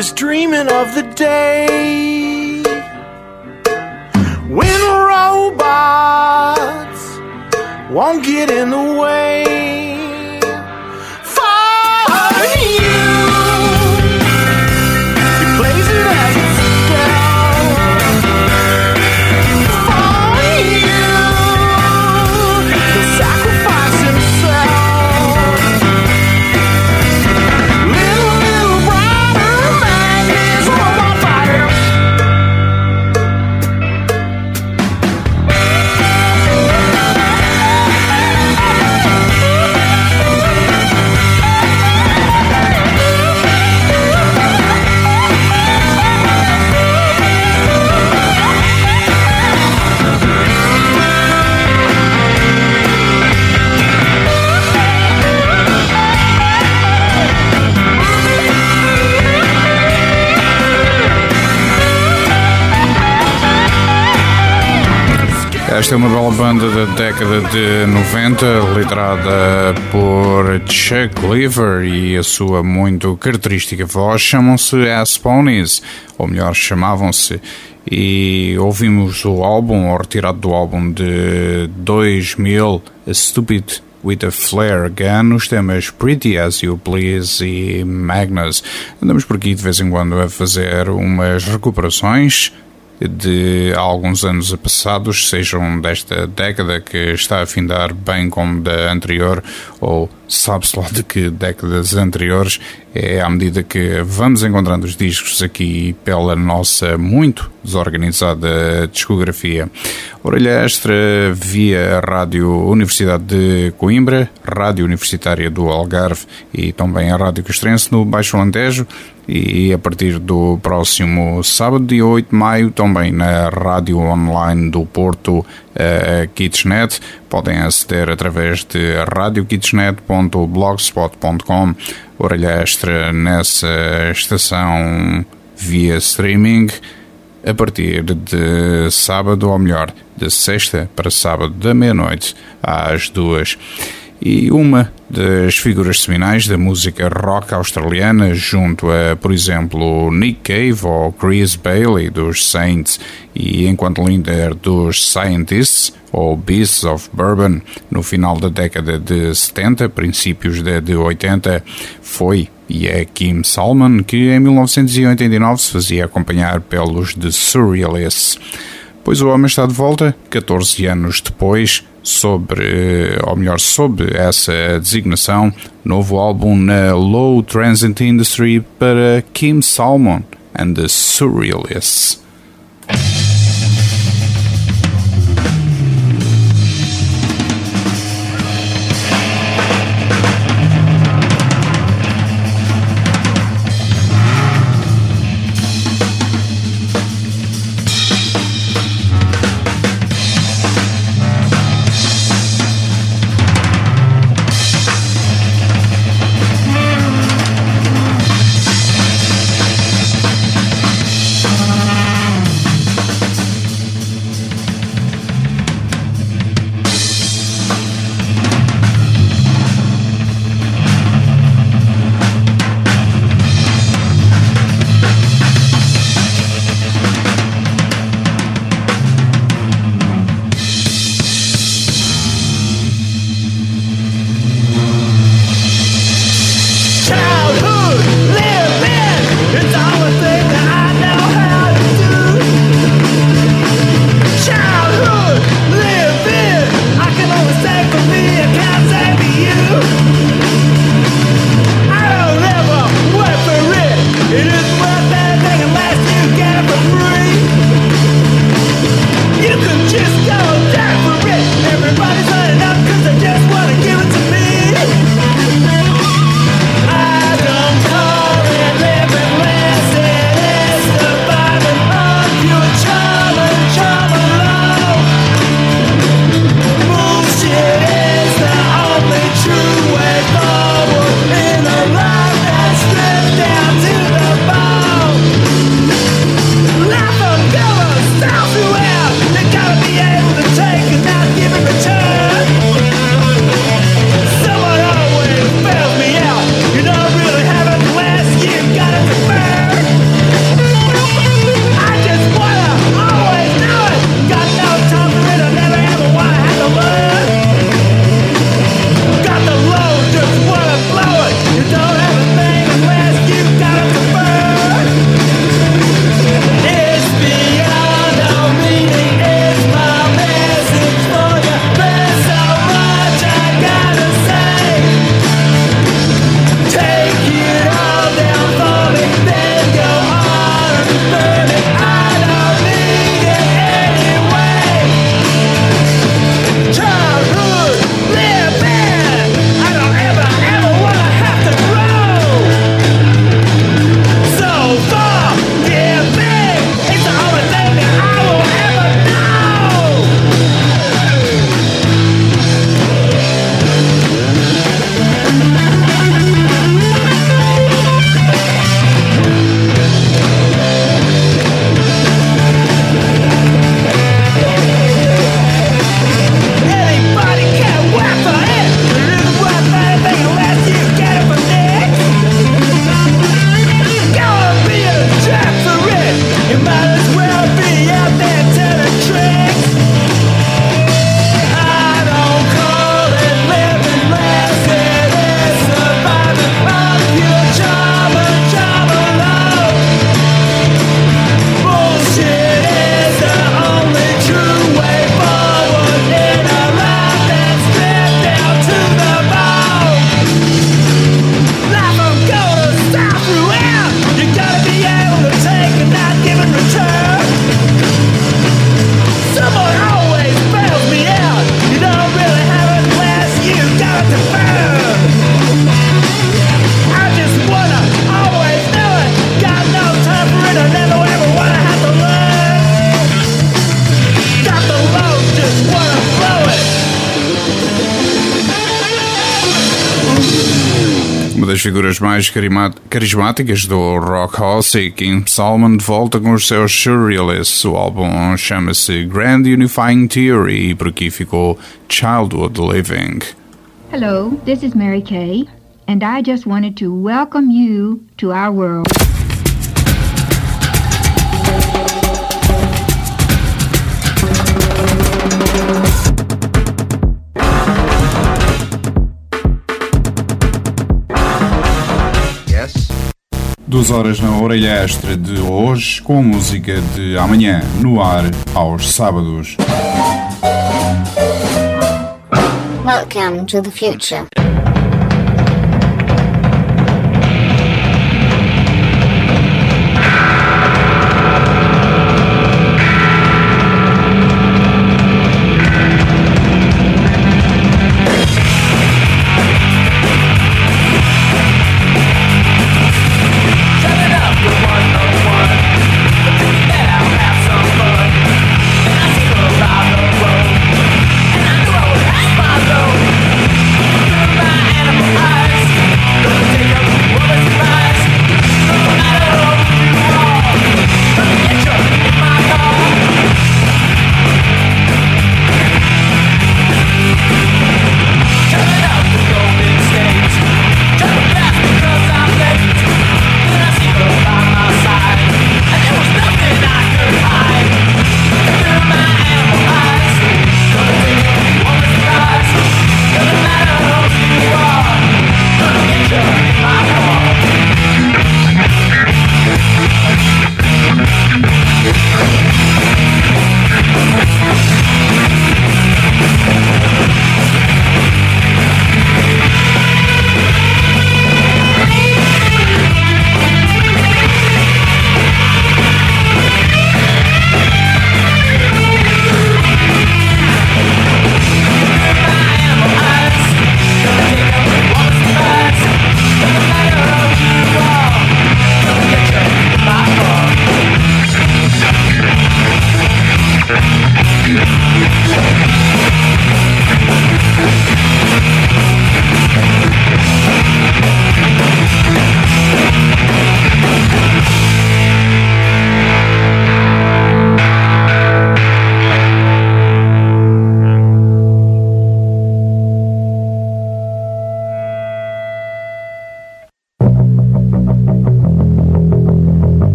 is dreaming of the day when robots won't get in the way for you. He plays it as it's down for you. He'll sacrifice himself. Little, little brother Magnus, robot fighter. Esta é uma bela banda da década de noventa, liderada por Chuck Lever e a sua muito característica voz. Chamam-se As Ponies, ou melhor, chamavam-se, e ouvimos o álbum, ou retirado do álbum de dois mil, A Stupid with a Flare Gun, os temas Pretty As You Please e Magnus. Andamos por aqui de vez em quando a fazer umas recuperações de alguns anos passados, sejam desta década que está a findar bem como da anterior, ou sabe-se lá de que décadas anteriores. É à medida que vamos encontrando os discos aqui pela nossa muito desorganizada discografia. Orelha Extra via Rádio Universidade de Coimbra, Rádio Universitária do Algarve e também a Rádio Castrense no Baixo Alentejo, e a partir do próximo sábado, dia oito de maio, também na Rádio Online do Porto, a Kidsnet. Podem aceder através de radio kidsnet ponto blogspot ponto com. Orelha Extra nessa estação via streaming a partir de sábado, ou melhor, de sexta para sábado, da meia-noite às duas. E uma das figuras seminais da música rock australiana, junto a, por exemplo, Nick Cave ou Chris Bailey dos Saints, e enquanto líder dos Scientists ou Beasts of Bourbon, no final da década de setenta, princípios da de oitenta, foi e é Kim Salmon, que em mil novecentos e oitenta e nove se fazia acompanhar pelos The Surrealists. Pois o homem está de volta, catorze anos depois, sobre, ou melhor, sob essa designação, novo álbum na Low Transit Industry para Kim Salmon and the Surrealists. Bye. Uma das figuras mais carismáticas do rock Aussie, King Salmon, volta com os seus Surrealists. O álbum chama-se Grand Unifying Theory e por aqui ficou Childhood Living. Hello, this is Mary Kay, and I just wanted to welcome you to our world. Duas horas na orelha extra de hoje, com a música de amanhã no ar aos sábados. Welcome to the future. Follow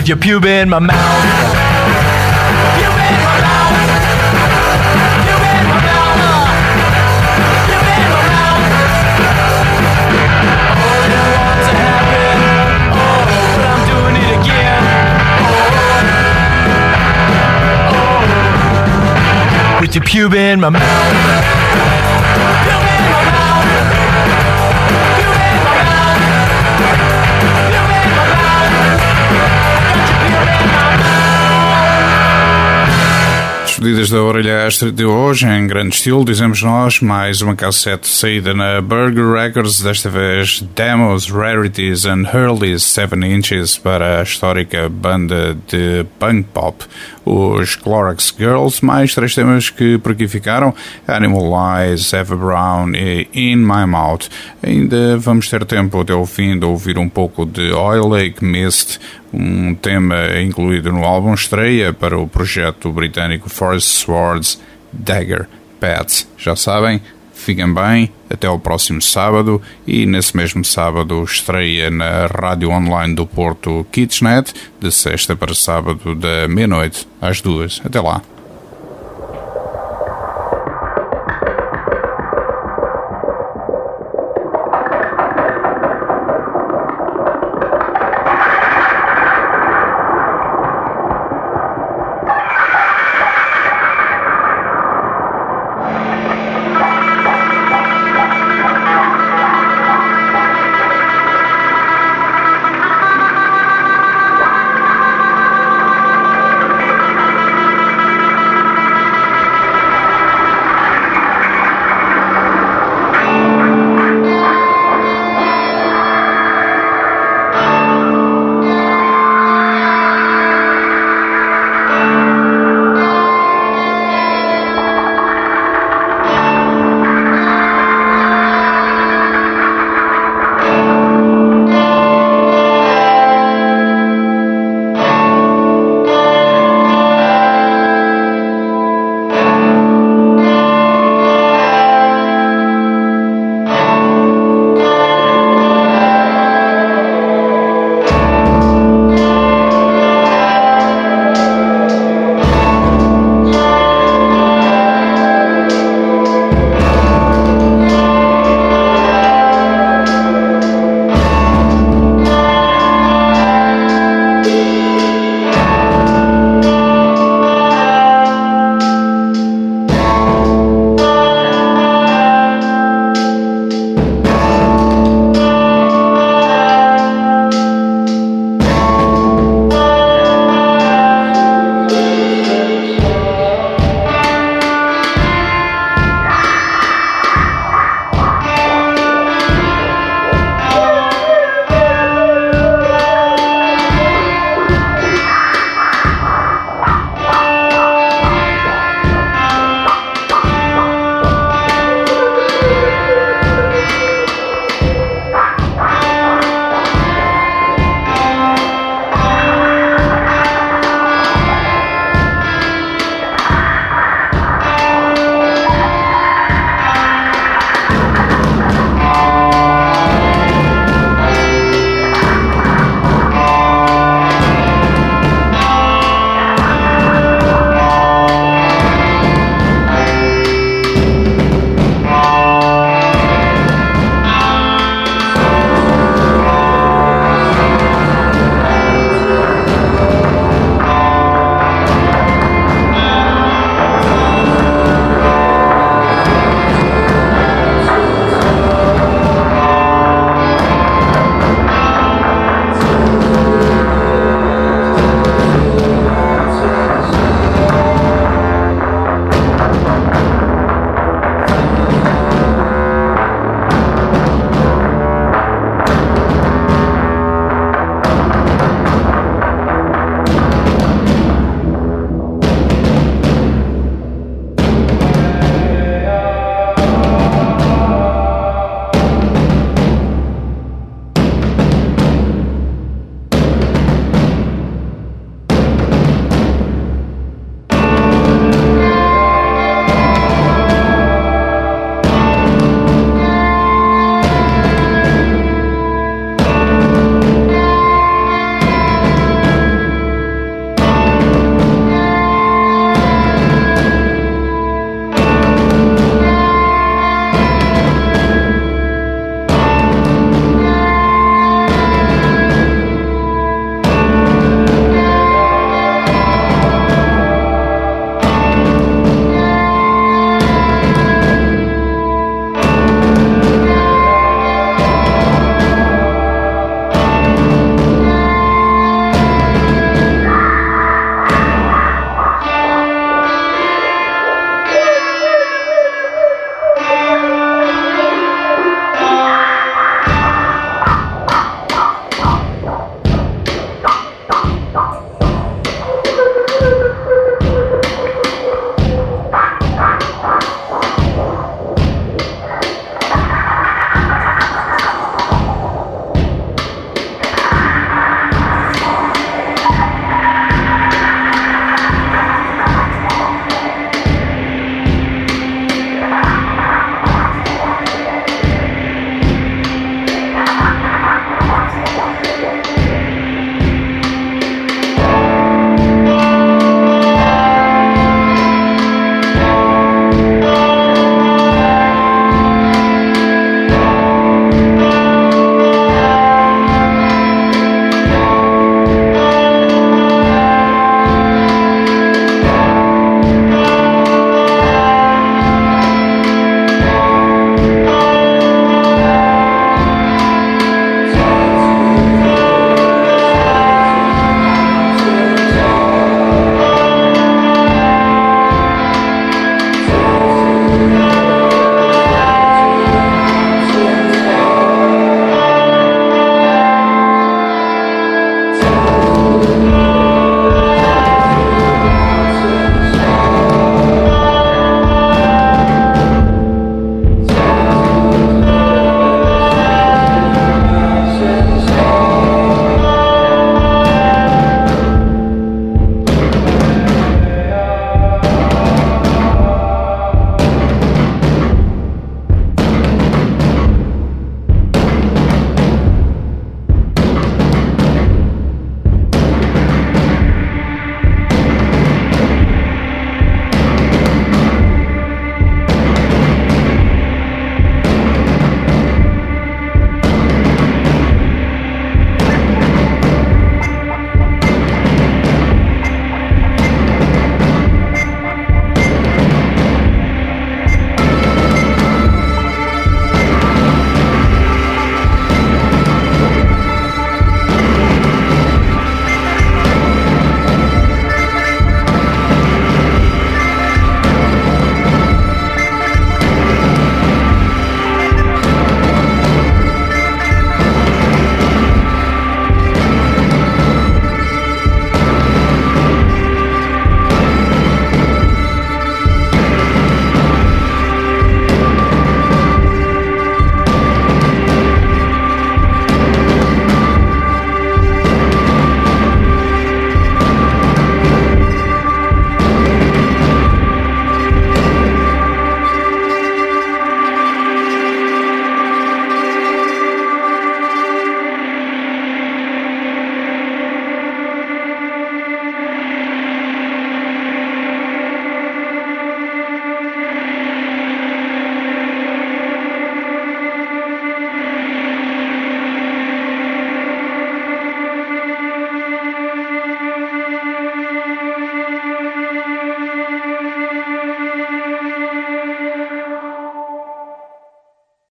with your pube in my mouth. Pube in my mouth. Pube in my mouth. Pube in my mouth. Oh, you want to happen. Oh, but I'm doing it again. Oh, oh, with your pube in my mouth. Despedidas da Orelha Extra de hoje, em grande estilo, dizemos nós, mais uma cassete saída na Burger Records, desta vez Demos, Rarities and Hurleys seven inches para a histórica banda de punk pop, os Clorox Girls, mais três temas que por aqui ficaram, Animal Lies, Eva Brown e In My Mouth. Ainda vamos ter tempo até o fim de ouvir um pouco de Oil Lake Mist, um tema incluído no álbum estreia para o projeto britânico Forest Swords, Dagger Paths. Já sabem, fiquem bem, até ao próximo sábado, e nesse mesmo sábado estreia na rádio online do Porto Kidsnet, de sexta para sábado, da meia-noite às duas. Até lá.